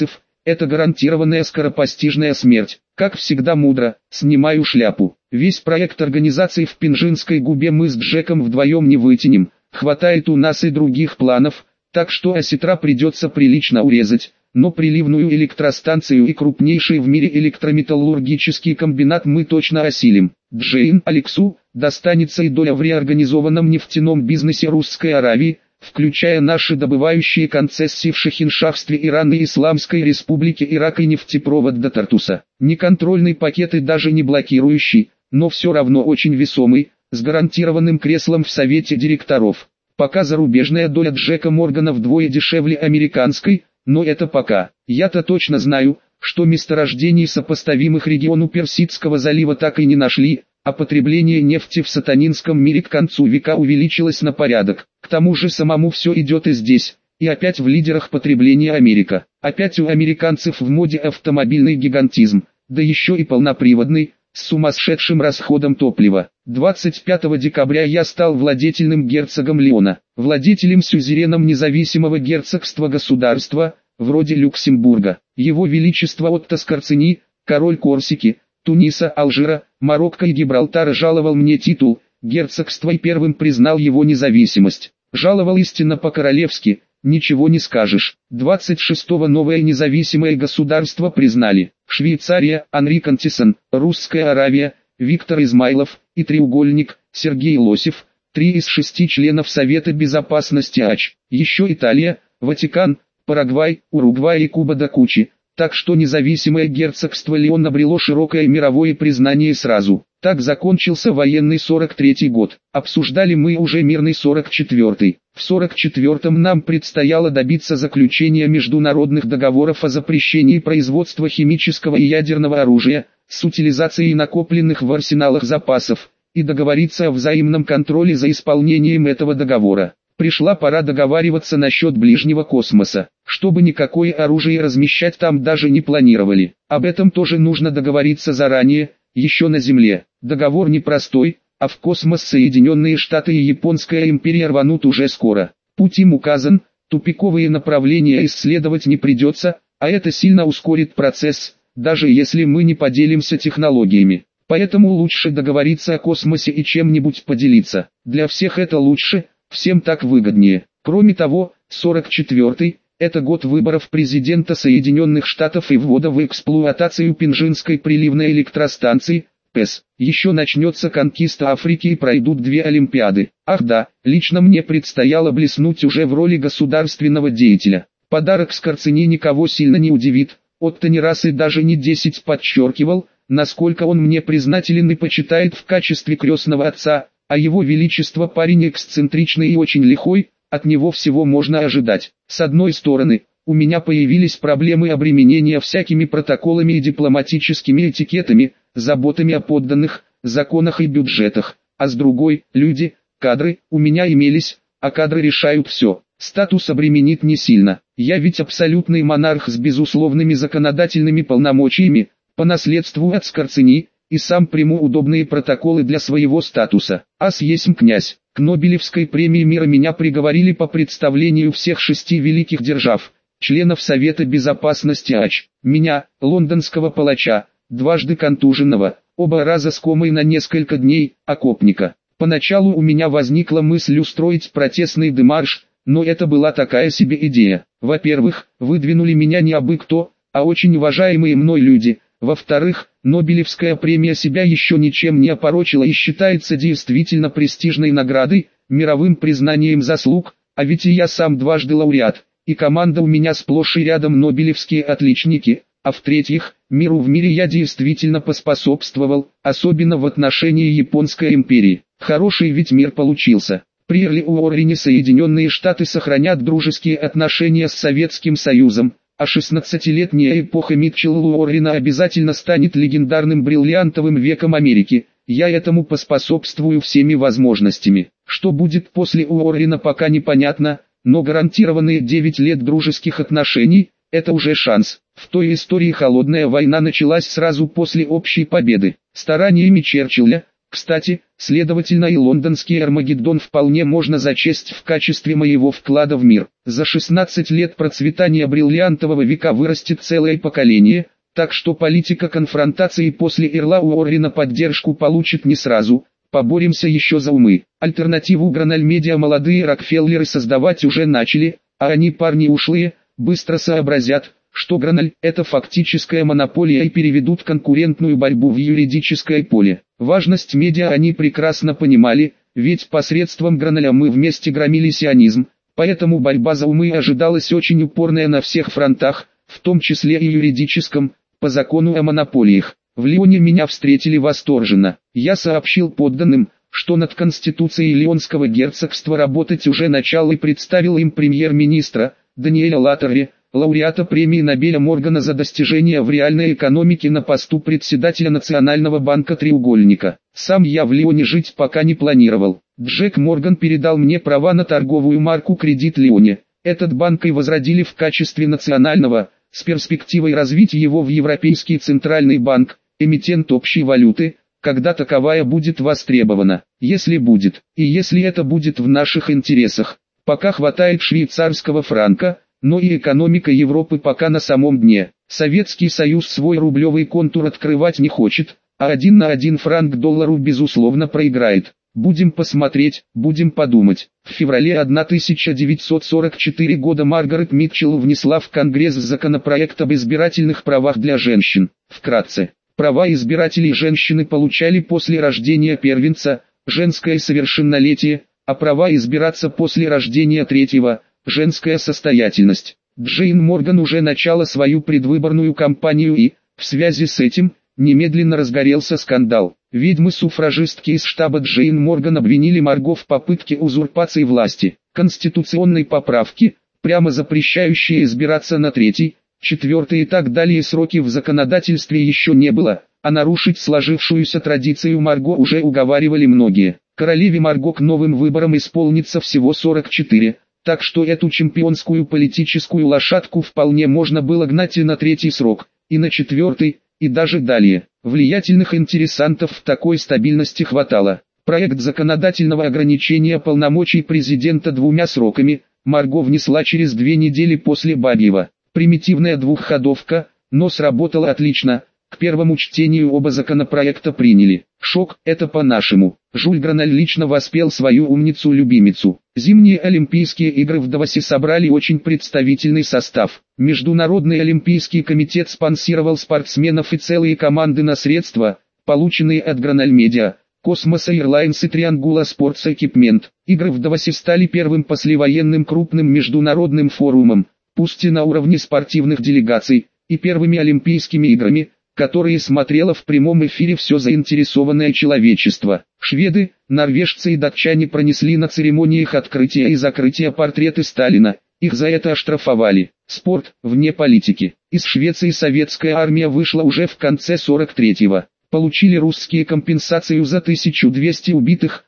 это гарантированная скоропостижная смерть. Как всегда мудро, снимаю шляпу. Весь проект организации в Пинжинской губе мы с Джеком вдвоем не вытянем, хватает у нас и других планов, так что осетра придется прилично урезать. Но приливную электростанцию и крупнейший в мире электрометаллургический комбинат мы точно осилим. Джейн Алексу достанется и доля в реорганизованном нефтяном бизнесе Русской Аравии, включая наши добывающие концессии в Шахиншахстве Ирана и Исламской Республике Ирак и нефтепровод до Тартуса. Не контрольный пакет и даже не блокирующий, но все равно очень весомый, с гарантированным креслом в Совете директоров. Пока зарубежная доля Джека Моргана вдвое дешевле американской, но это пока. Я-то точно знаю, что месторождений сопоставимых региону Персидского залива так и не нашли, а потребление нефти в сатанинском мире к концу века увеличилось на порядок. К тому же самому все идет и здесь, и опять в лидерах потребления Америка. Опять у американцев в моде автомобильный гигантизм, да еще и полноприводный, с сумасшедшим расходом топлива. 25 декабря я стал владетельным герцогом Леона, владетелем-сюзереном независимого герцогства государства, вроде Люксембурга. Его Величество Отто Скорцени, король Корсики, Туниса, Алжира, Марокко и Гибралтара жаловал мне титул герцогства и первым признал его независимость. Жаловал истинно по-королевски, ничего не скажешь. 26-го новое независимое государство признали Швейцария, Анри Кантисон, Русская Аравия, Виктор Измайлов и треугольник, Сергей Лосев, 3 из 6 членов Совета Безопасности АЧ. Еще Италия, Ватикан, Парагвай, Уругвай и Куба до кучи. Так что независимое герцогство Леон обрело широкое мировое признание сразу. Так закончился военный 43-й год. Обсуждали мы уже мирный 44-й. В 44-м нам предстояло добиться заключения международных договоров о запрещении производства химического и ядерного оружия, с утилизацией накопленных в арсеналах запасов, и договориться о взаимном контроле за исполнением этого договора. Пришла пора договариваться насчет ближнего космоса. Чтобы никакое оружие размещать там даже не планировали. Об этом тоже нужно договориться заранее, еще на Земле. Договор непростой, а в космос Соединенные Штаты и Японская империя рванут уже скоро. Путь им указан, тупиковые направления исследовать не придется, а это сильно ускорит процесс, даже если мы не поделимся технологиями. Поэтому лучше договориться о космосе и чем-нибудь поделиться. Для всех это лучше, всем так выгоднее. Кроме того, 44-й – это год выборов президента Соединенных Штатов и ввода в эксплуатацию Пинжинской приливной электростанции, ПЭС. Еще начнется конкиста Африки и пройдут 2 Олимпиады. Ах да, лично мне предстояло блеснуть уже в роли государственного деятеля. Подарок Скорцени никого сильно не удивит. Отто не раз и даже не 10 подчеркивал, насколько он мне признателен и почитает в качестве крестного отца, а его величество парень эксцентричный и очень лихой, от него всего можно ожидать. С одной стороны, у меня появились проблемы обременения всякими протоколами и дипломатическими этикетами, заботами о подданных, законах и бюджетах, а с другой, люди, кадры, у меня имелись, а кадры решают все. Статус обременит не сильно, я ведь абсолютный монарх с безусловными законодательными полномочиями, по наследству от Скорцени, и сам приму удобные протоколы для своего статуса. Ас есмь князь. К Нобелевской премии мира меня приговорили по представлению всех 6 великих держав, членов Совета Безопасности АЧ. Меня, лондонского палача, дважды контуженного, оба раза с комой на несколько дней, окопника. Поначалу у меня возникла мысль устроить протестный демарш, но это была такая себе идея. Во-первых, выдвинули меня не абы кто, а очень уважаемые мной люди. Во-вторых, Нобелевская премия себя еще ничем не опорочила и считается действительно престижной наградой, мировым признанием заслуг, а ведь и я сам дважды лауреат, и команда у меня сплошь и рядом нобелевские отличники, а в-третьих, миру в мире я действительно поспособствовал, особенно в отношении Японской империи. Хороший ведь мир получился. При Эрли Уоррене Соединенные Штаты сохранят дружеские отношения с Советским Союзом, а 16-летняя эпоха Митчелла Уоррена обязательно станет легендарным бриллиантовым веком Америки. Я этому поспособствую всеми возможностями. Что будет после Уоррена пока непонятно, но гарантированные 9 лет дружеских отношений – это уже шанс. В той истории холодная война началась сразу после общей победы. Стараниями Черчилля, Кстати, следовательно и лондонский Армагеддон вполне можно зачесть в качестве моего вклада в мир. За 16 лет процветания бриллиантового века вырастет целое поколение, так что политика конфронтации после Эрла Уоррена поддержку получит не сразу. Поборемся еще за умы. Альтернативу Граналь Медиа молодые Рокфеллеры создавать уже начали, а они, парни ушлые, быстро сообразят, что Граналь – это фактическая монополия, и переведут конкурентную борьбу в юридическое поле. Важность медиа они прекрасно понимали, ведь посредством Граналя мы вместе громили сионизм, поэтому борьба за умы ожидалась очень упорная на всех фронтах, в том числе и юридическом, по закону о монополиях. В Лионе меня встретили восторженно. Я сообщил подданным, что над Конституцией Лионского герцогства работать уже начал, и представил им премьер-министра Даниэля Латтери, лауреата премии Нобеля Моргана за достижения в реальной экономике на посту председателя Национального банка «Треугольника». Сам я в Лионе жить пока не планировал. Джек Морган передал мне права на торговую марку «Кредит Лионе». Этот банк и возродили в качестве национального, с перспективой развить его в Европейский Центральный банк, эмитент общей валюты, когда таковая будет востребована. Если будет, и если это будет в наших интересах. Пока хватает швейцарского франка, но и экономика Европы пока на самом дне. Советский Союз свой рублевый контур открывать не хочет, а 1 на 1 франк доллару безусловно проиграет. Будем посмотреть, будем подумать. В феврале 1944 года Маргарет Митчелл внесла в Конгресс законопроект об избирательных правах для женщин. Вкратце, права избирателей женщины получали после рождения первенца, женское совершеннолетие, а права избираться после рождения третьего, женская состоятельность. Джейн Морган уже начала свою предвыборную кампанию, и, в связи с этим, немедленно разгорелся скандал. Ведьмы-суфражистки из штаба Джейн Морган обвинили Марго в попытке узурпации власти, конституционной поправки, прямо запрещающие избираться на третий, четвертый и так далее сроки в законодательстве еще не было, а нарушить сложившуюся традицию Марго уже уговаривали многие. Королеве Марго к новым выборам исполнится всего 44, так что эту чемпионскую политическую лошадку вполне можно было гнать и на третий срок, и на четвертый, и даже далее. Влиятельных интересантов в такой стабильности хватало. Проект законодательного ограничения полномочий президента 2 сроками Марго внесла через 2 недели после Бабьева. Примитивная двухходовка, но сработала отлично. К первому чтению оба законопроекта приняли. Шок, это по-нашему. Жюль Граналь лично воспел свою умницу-любимицу. Зимние Олимпийские игры в Давосе собрали очень представительный состав. Международный Олимпийский комитет спонсировал спортсменов и целые команды на средства, полученные от Граналь Медиа, Космоса Airlines и Триангула Sports Equipment. Игры в Давосе стали первым послевоенным крупным международным форумом, пусть и на уровне спортивных делегаций, и первыми Олимпийскими играми, которые смотрело в прямом эфире все заинтересованное человечество. Шведы, норвежцы и датчане пронесли на церемониях открытия и закрытия портреты Сталина, их за это оштрафовали. Спорт, вне политики. Из Швеции советская армия вышла уже в конце 43-го. Получили русские компенсацию за 1200 убитых,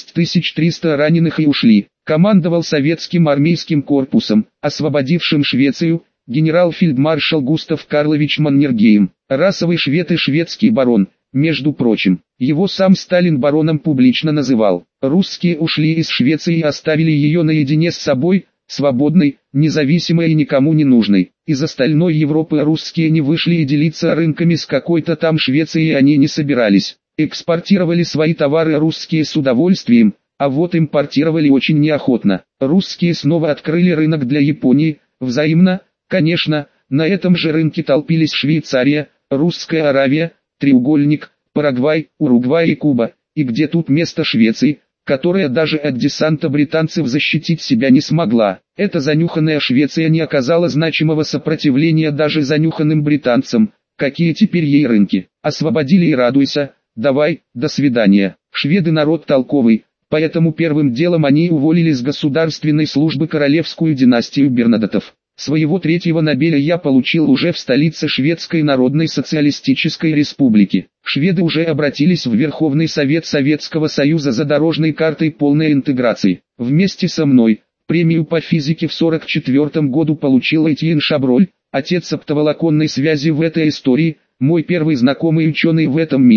6300 раненых и ушли. Командовал советским армейским корпусом, освободившим Швецию, генерал-фельдмаршал Густав Карлович Маннергейм. Расовый швед и шведский барон, между прочим. Его сам Сталин бароном публично называл. Русские ушли из Швеции и оставили ее наедине с собой, свободной, независимой и никому не нужной. Из остальной Европы русские не вышли, и делиться рынками с какой-то там Швецией они не собирались. Экспортировали свои товары русские с удовольствием, а вот импортировали очень неохотно. Русские снова открыли рынок для Японии, взаимно, конечно, на этом же рынке толпились Швейцария, Русская Аравия, Треугольник, Парагвай, Уругвай и Куба, и где тут место Швеции, которая даже от десанта британцев защитить себя не смогла. Эта занюханная Швеция не оказала значимого сопротивления даже занюханным британцам, какие теперь ей рынки. Освободили и радуйся, давай, до свидания. Шведы народ толковый, поэтому первым делом они уволили с государственной службы королевскую династию Бернадотов. Своего 3-го Нобеля я получил уже в столице Шведской Народной Социалистической Республики. Шведы уже обратились в Верховный Совет Советского Союза за дорожной картой полной интеграции. Вместе со мной, премию по физике в 1944 году получил Этьен Шаброль, отец оптоволоконной связи в этой истории, мой первый знакомый ученый в этом мире,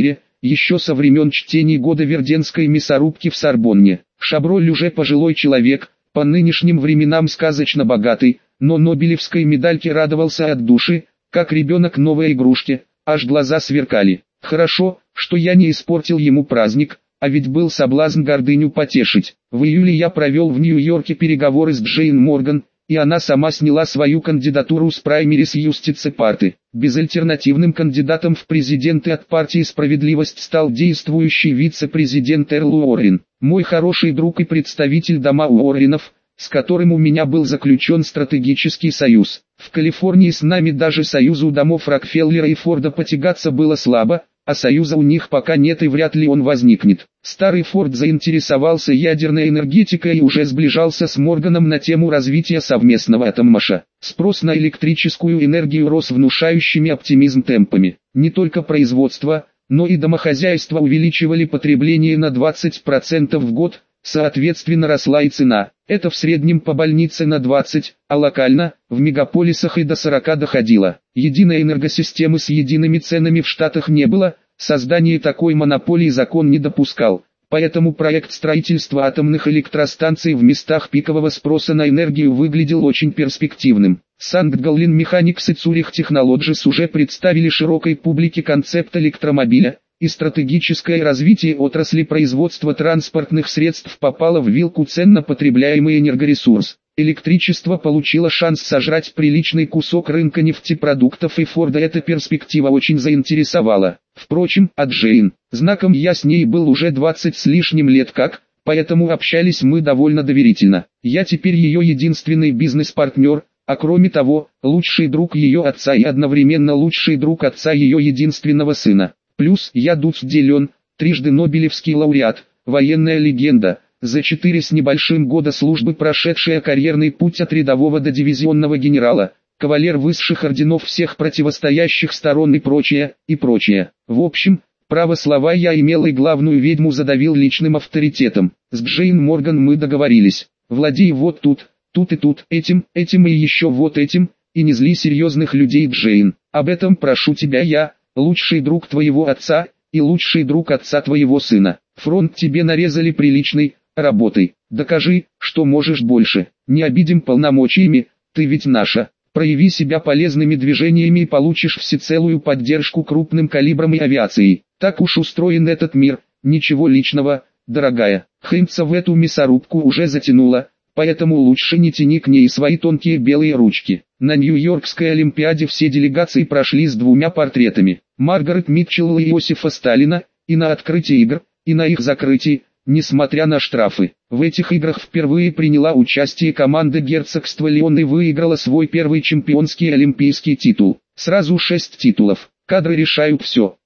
еще со времен чтений года Верденской мясорубки в Сорбонне. Шаброль уже пожилой человек, по нынешним временам сказочно богатый, но Нобелевской медальке радовался от души, как ребенок новой игрушке, аж глаза сверкали. Хорошо, что я не испортил ему праздник, а ведь был соблазн гордыню потешить. В июле я провел в Нью-Йорке переговоры с Джейн Морган, и она сама сняла свою кандидатуру с праймерис Юстицы Парты. Безальтернативным кандидатом в президенты от партии «Справедливость» стал действующий вице-президент Эрл Уоррен, мой хороший друг и представитель дома Уорренов, с которым у меня был заключен стратегический союз. В Калифорнии с нами даже союзу домов Рокфеллера и Форда потягаться было слабо, а союза у них пока нет и вряд ли он возникнет. Старый Форд заинтересовался ядерной энергетикой и уже сближался с Морганом на тему развития совместного атоммаша. Спрос на электрическую энергию рос внушающими оптимизм темпами. Не только производство, но и домохозяйства увеличивали потребление на 20% в год, соответственно росла и цена. Это в среднем по больнице на 20, а локально, в мегаполисах и до 40 доходило. Единой энергосистемы с едиными ценами в Штатах не было, создание такой монополии закон не допускал. Поэтому проект строительства атомных электростанций в местах пикового спроса на энергию выглядел очень перспективным. St. Gallen Mechanics и Zurich Technologies уже представили широкой публике концепт электромобиля, и стратегическое развитие отрасли производства транспортных средств попало в вилку цен на потребляемый энергоресурс. Электричество получило шанс сожрать приличный кусок рынка нефтепродуктов, и Форда эта перспектива очень заинтересовала. Впрочем, от Джейн, знаком я с ней был уже 20 с лишним лет как, поэтому общались мы довольно доверительно. Я теперь ее единственный бизнес-партнер, а кроме того, лучший друг ее отца и одновременно лучший друг отца ее единственного сына. Плюс я Дуц Делен, трижды Нобелевский лауреат, военная легенда, за 4 с небольшим года службы прошедшая карьерный путь от рядового до дивизионного генерала, кавалер высших орденов всех противостоящих сторон и прочее, и прочее. В общем, право слова я имел и главную ведьму задавил личным авторитетом. С Джейн Морган мы договорились. Владей вот тут, тут и тут, этим и еще вот этим, и не зли серьезных людей, Джейн. Об этом прошу тебя я, лучший друг твоего отца, и лучший друг отца твоего сына. Фронт тебе нарезали приличный, работай. Докажи, что можешь больше. Не обидим полномочиями, ты ведь наша. Прояви себя полезными движениями и получишь всецелую поддержку крупным калибром и авиацией. Так уж устроен этот мир, ничего личного, дорогая. Хейнца в эту мясорубку уже затянула, поэтому лучше не тяни к ней свои тонкие белые ручки. На Нью-Йоркской Олимпиаде все делегации прошли с 2 портретами. Маргарет Митчелл и Иосифа Сталина, и на открытии игр, и на их закрытии, несмотря на штрафы. В этих играх впервые приняла участие команда герцогства Лион и выиграла свой первый чемпионский олимпийский титул. Сразу 6 титулов. Кадры решают все.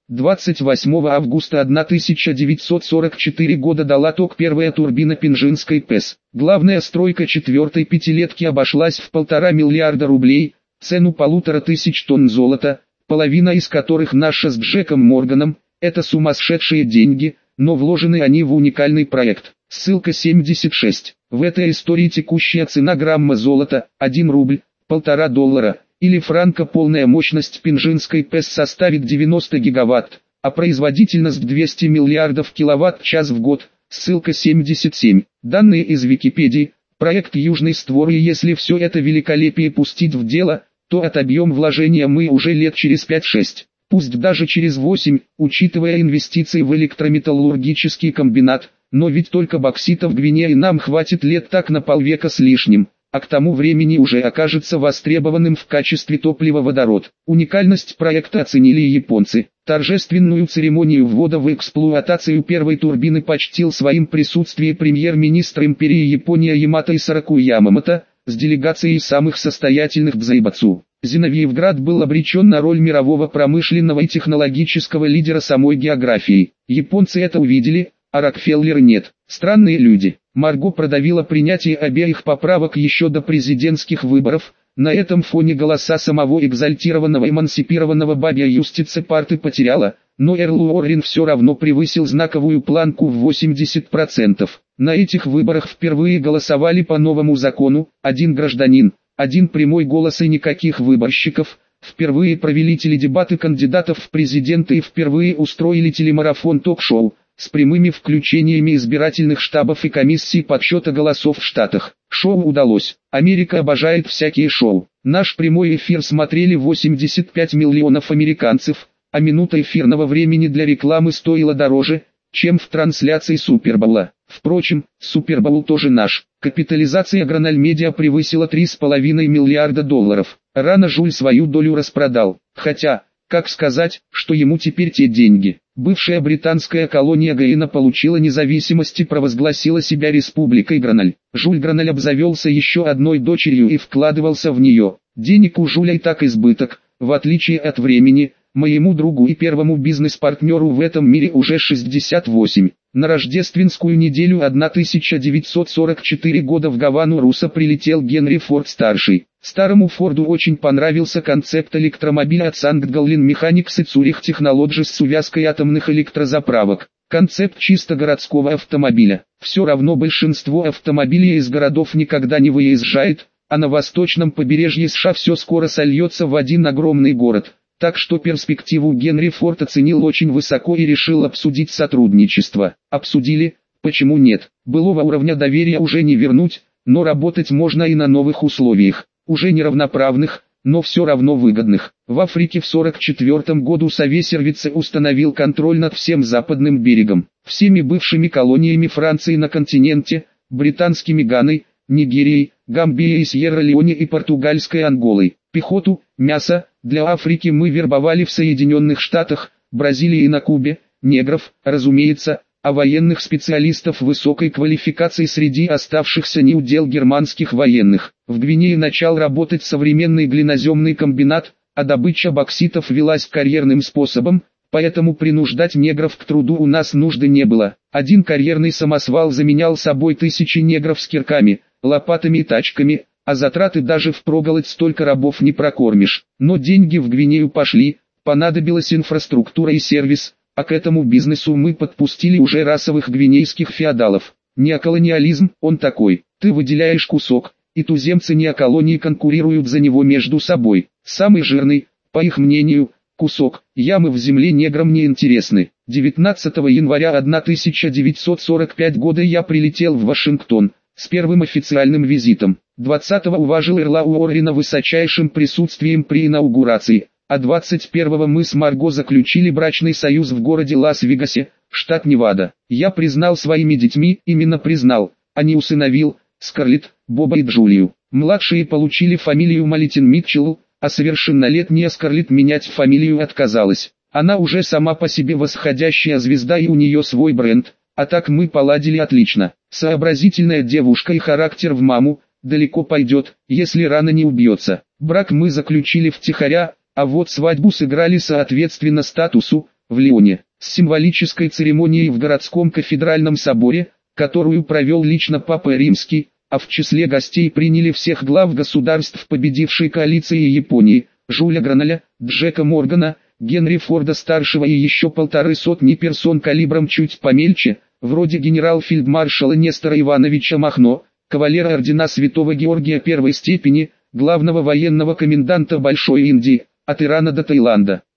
28 августа 1944 года дала ток первая турбина Пинжинской ПЭС. Главная стройка 4-й пятилетки обошлась в 1,5 миллиарда рублей, цену 1500 тонн золота, половина из которых наша с Джеком Морганом. Это сумасшедшие деньги, но вложены они в уникальный проект. Ссылка 76. В этой истории текущая цена грамма золота – 1 рубль, $1,5 или франка. Полная мощность Пинжинской ПЭС составит 90 гигаватт, а производительность 200 миллиардов киловатт-час в год. Ссылка 77. Данные из Википедии. Проект Южный створ, и если все это великолепие пустить в дело, то отобьем вложения мы уже лет через 5-6. Пусть даже через 8, учитывая инвестиции в электрометаллургический комбинат, но ведь только боксита в Гвинее нам хватит лет так на полвека с лишним, а к тому времени уже окажется востребованным в качестве топлива водород. Уникальность проекта оценили и японцы. Торжественную церемонию ввода в эксплуатацию первой турбины почтил своим присутствием премьер-министр империи Япония Ямато Исараку Ямамото, с делегацией самых состоятельных дзайбацу. Зиновьевград был обречен на роль мирового промышленного и технологического лидера самой географии. Японцы это увидели, а Рокфеллер нет. Странные люди. Марго продавила принятие обеих поправок еще до президентских выборов. На этом фоне голоса самого экзальтированного эмансипированного бабья Юстицы Парты потеряла, но Эрл Уоррен все равно превысил знаковую планку в 80%. На этих выборах впервые голосовали по новому закону: один гражданин, один прямой голос и никаких выборщиков, впервые провели теледебаты кандидатов в президенты и впервые устроили телемарафон ток-шоу с прямыми включениями избирательных штабов и комиссий подсчета голосов в Штатах. Шоу удалось. Америка обожает всякие шоу. Наш прямой эфир смотрели 85 миллионов американцев, а минута эфирного времени для рекламы стоила дороже, чем в трансляции Супербоула. Впрочем, Супербоул тоже наш. Капитализация Граналь Медиа превысила $3,5 миллиарда. Рано Жуль свою долю распродал. Хотя, как сказать, что ему теперь те деньги? Бывшая британская колония Гаина получила независимость и провозгласила себя республикой Граналь. Жуль Граналь обзавелся еще одной дочерью и вкладывался в нее. Денег у Жуля и так избыток, в отличие от времени. Моему другу и первому бизнес-партнеру в этом мире уже 68. На рождественскую неделю 1944 года в Гавану Руссо прилетел Генри Форд-старший. Старому Форду очень понравился концепт электромобиля от Sankt-Gallen Mechanics и Zurich Technologies с увязкой атомных электрозаправок. Концепт чисто городского автомобиля. Все равно большинство автомобилей из городов никогда не выезжает, а на восточном побережье США все скоро сольется в один огромный город. Так что перспективу Генри Форд оценил очень высоко и решил обсудить сотрудничество. Обсудили, почему нет. Былого уровня доверия уже не вернуть, но работать можно и на новых условиях. Уже неравноправных, но все равно выгодных. В Африке в 1944 году Совет-Сервице установил контроль над всем западным берегом. Всеми бывшими колониями Франции на континенте, британскими Ганой, Нигерией, Гамбией, Сьерра-Леоне и португальской Анголой. Пехоту, мясо, для Африки мы вербовали в Соединенных Штатах, Бразилии и на Кубе, негров, разумеется, а военных специалистов высокой квалификации среди оставшихся неудел германских военных. В Гвинее начал работать современный глиноземный комбинат, а добыча бокситов велась карьерным способом, поэтому принуждать негров к труду у нас нужды не было. Один карьерный самосвал заменял собой тысячи негров с кирками, лопатами и тачками, а затраты даже впроголодь столько рабов не прокормишь. Но деньги в Гвинею пошли, понадобилась инфраструктура и сервис, а к этому бизнесу мы подпустили уже расовых гвинейских феодалов. Неоколониализм, он такой, ты выделяешь кусок, и туземцы неоколонии конкурируют за него между собой. Самый жирный, по их мнению, кусок ямы в земле неграм не интересны. 19 января 1945 года я прилетел в Вашингтон с первым официальным визитом. 20-го уважил Эрла Уоррена высочайшим присутствием при инаугурации, а 21-го мы с Марго заключили брачный союз в городе Лас-Вегасе, штат Невада. Я признал своими детьми, именно признал, а не усыновил, Скарлетт, Боба и Джулию. Младшие получили фамилию Малитин Митчелл, а совершеннолетняя Скарлетт менять фамилию отказалась. Она уже сама по себе восходящая звезда и у нее свой бренд, а так мы поладили отлично. Сообразительная девушка и характер в маму, далеко пойдет, если рано не убьется. Брак мы заключили втихаря, а вот свадьбу сыграли соответственно статусу, в Лионе, с символической церемонией в городском кафедральном соборе, которую провел лично Папа Римский, а в числе гостей приняли всех глав государств победившей коалиции Японии, Жюля Граналя, Джека Моргана, Генри Форда-старшего и еще 150 персон калибром чуть помельче, вроде генерал-фельдмаршала Нестора Ивановича Махно, кавалера ордена Святого Георгия первой степени, главного военного коменданта Большой Индии, от Ирана до Таиланда.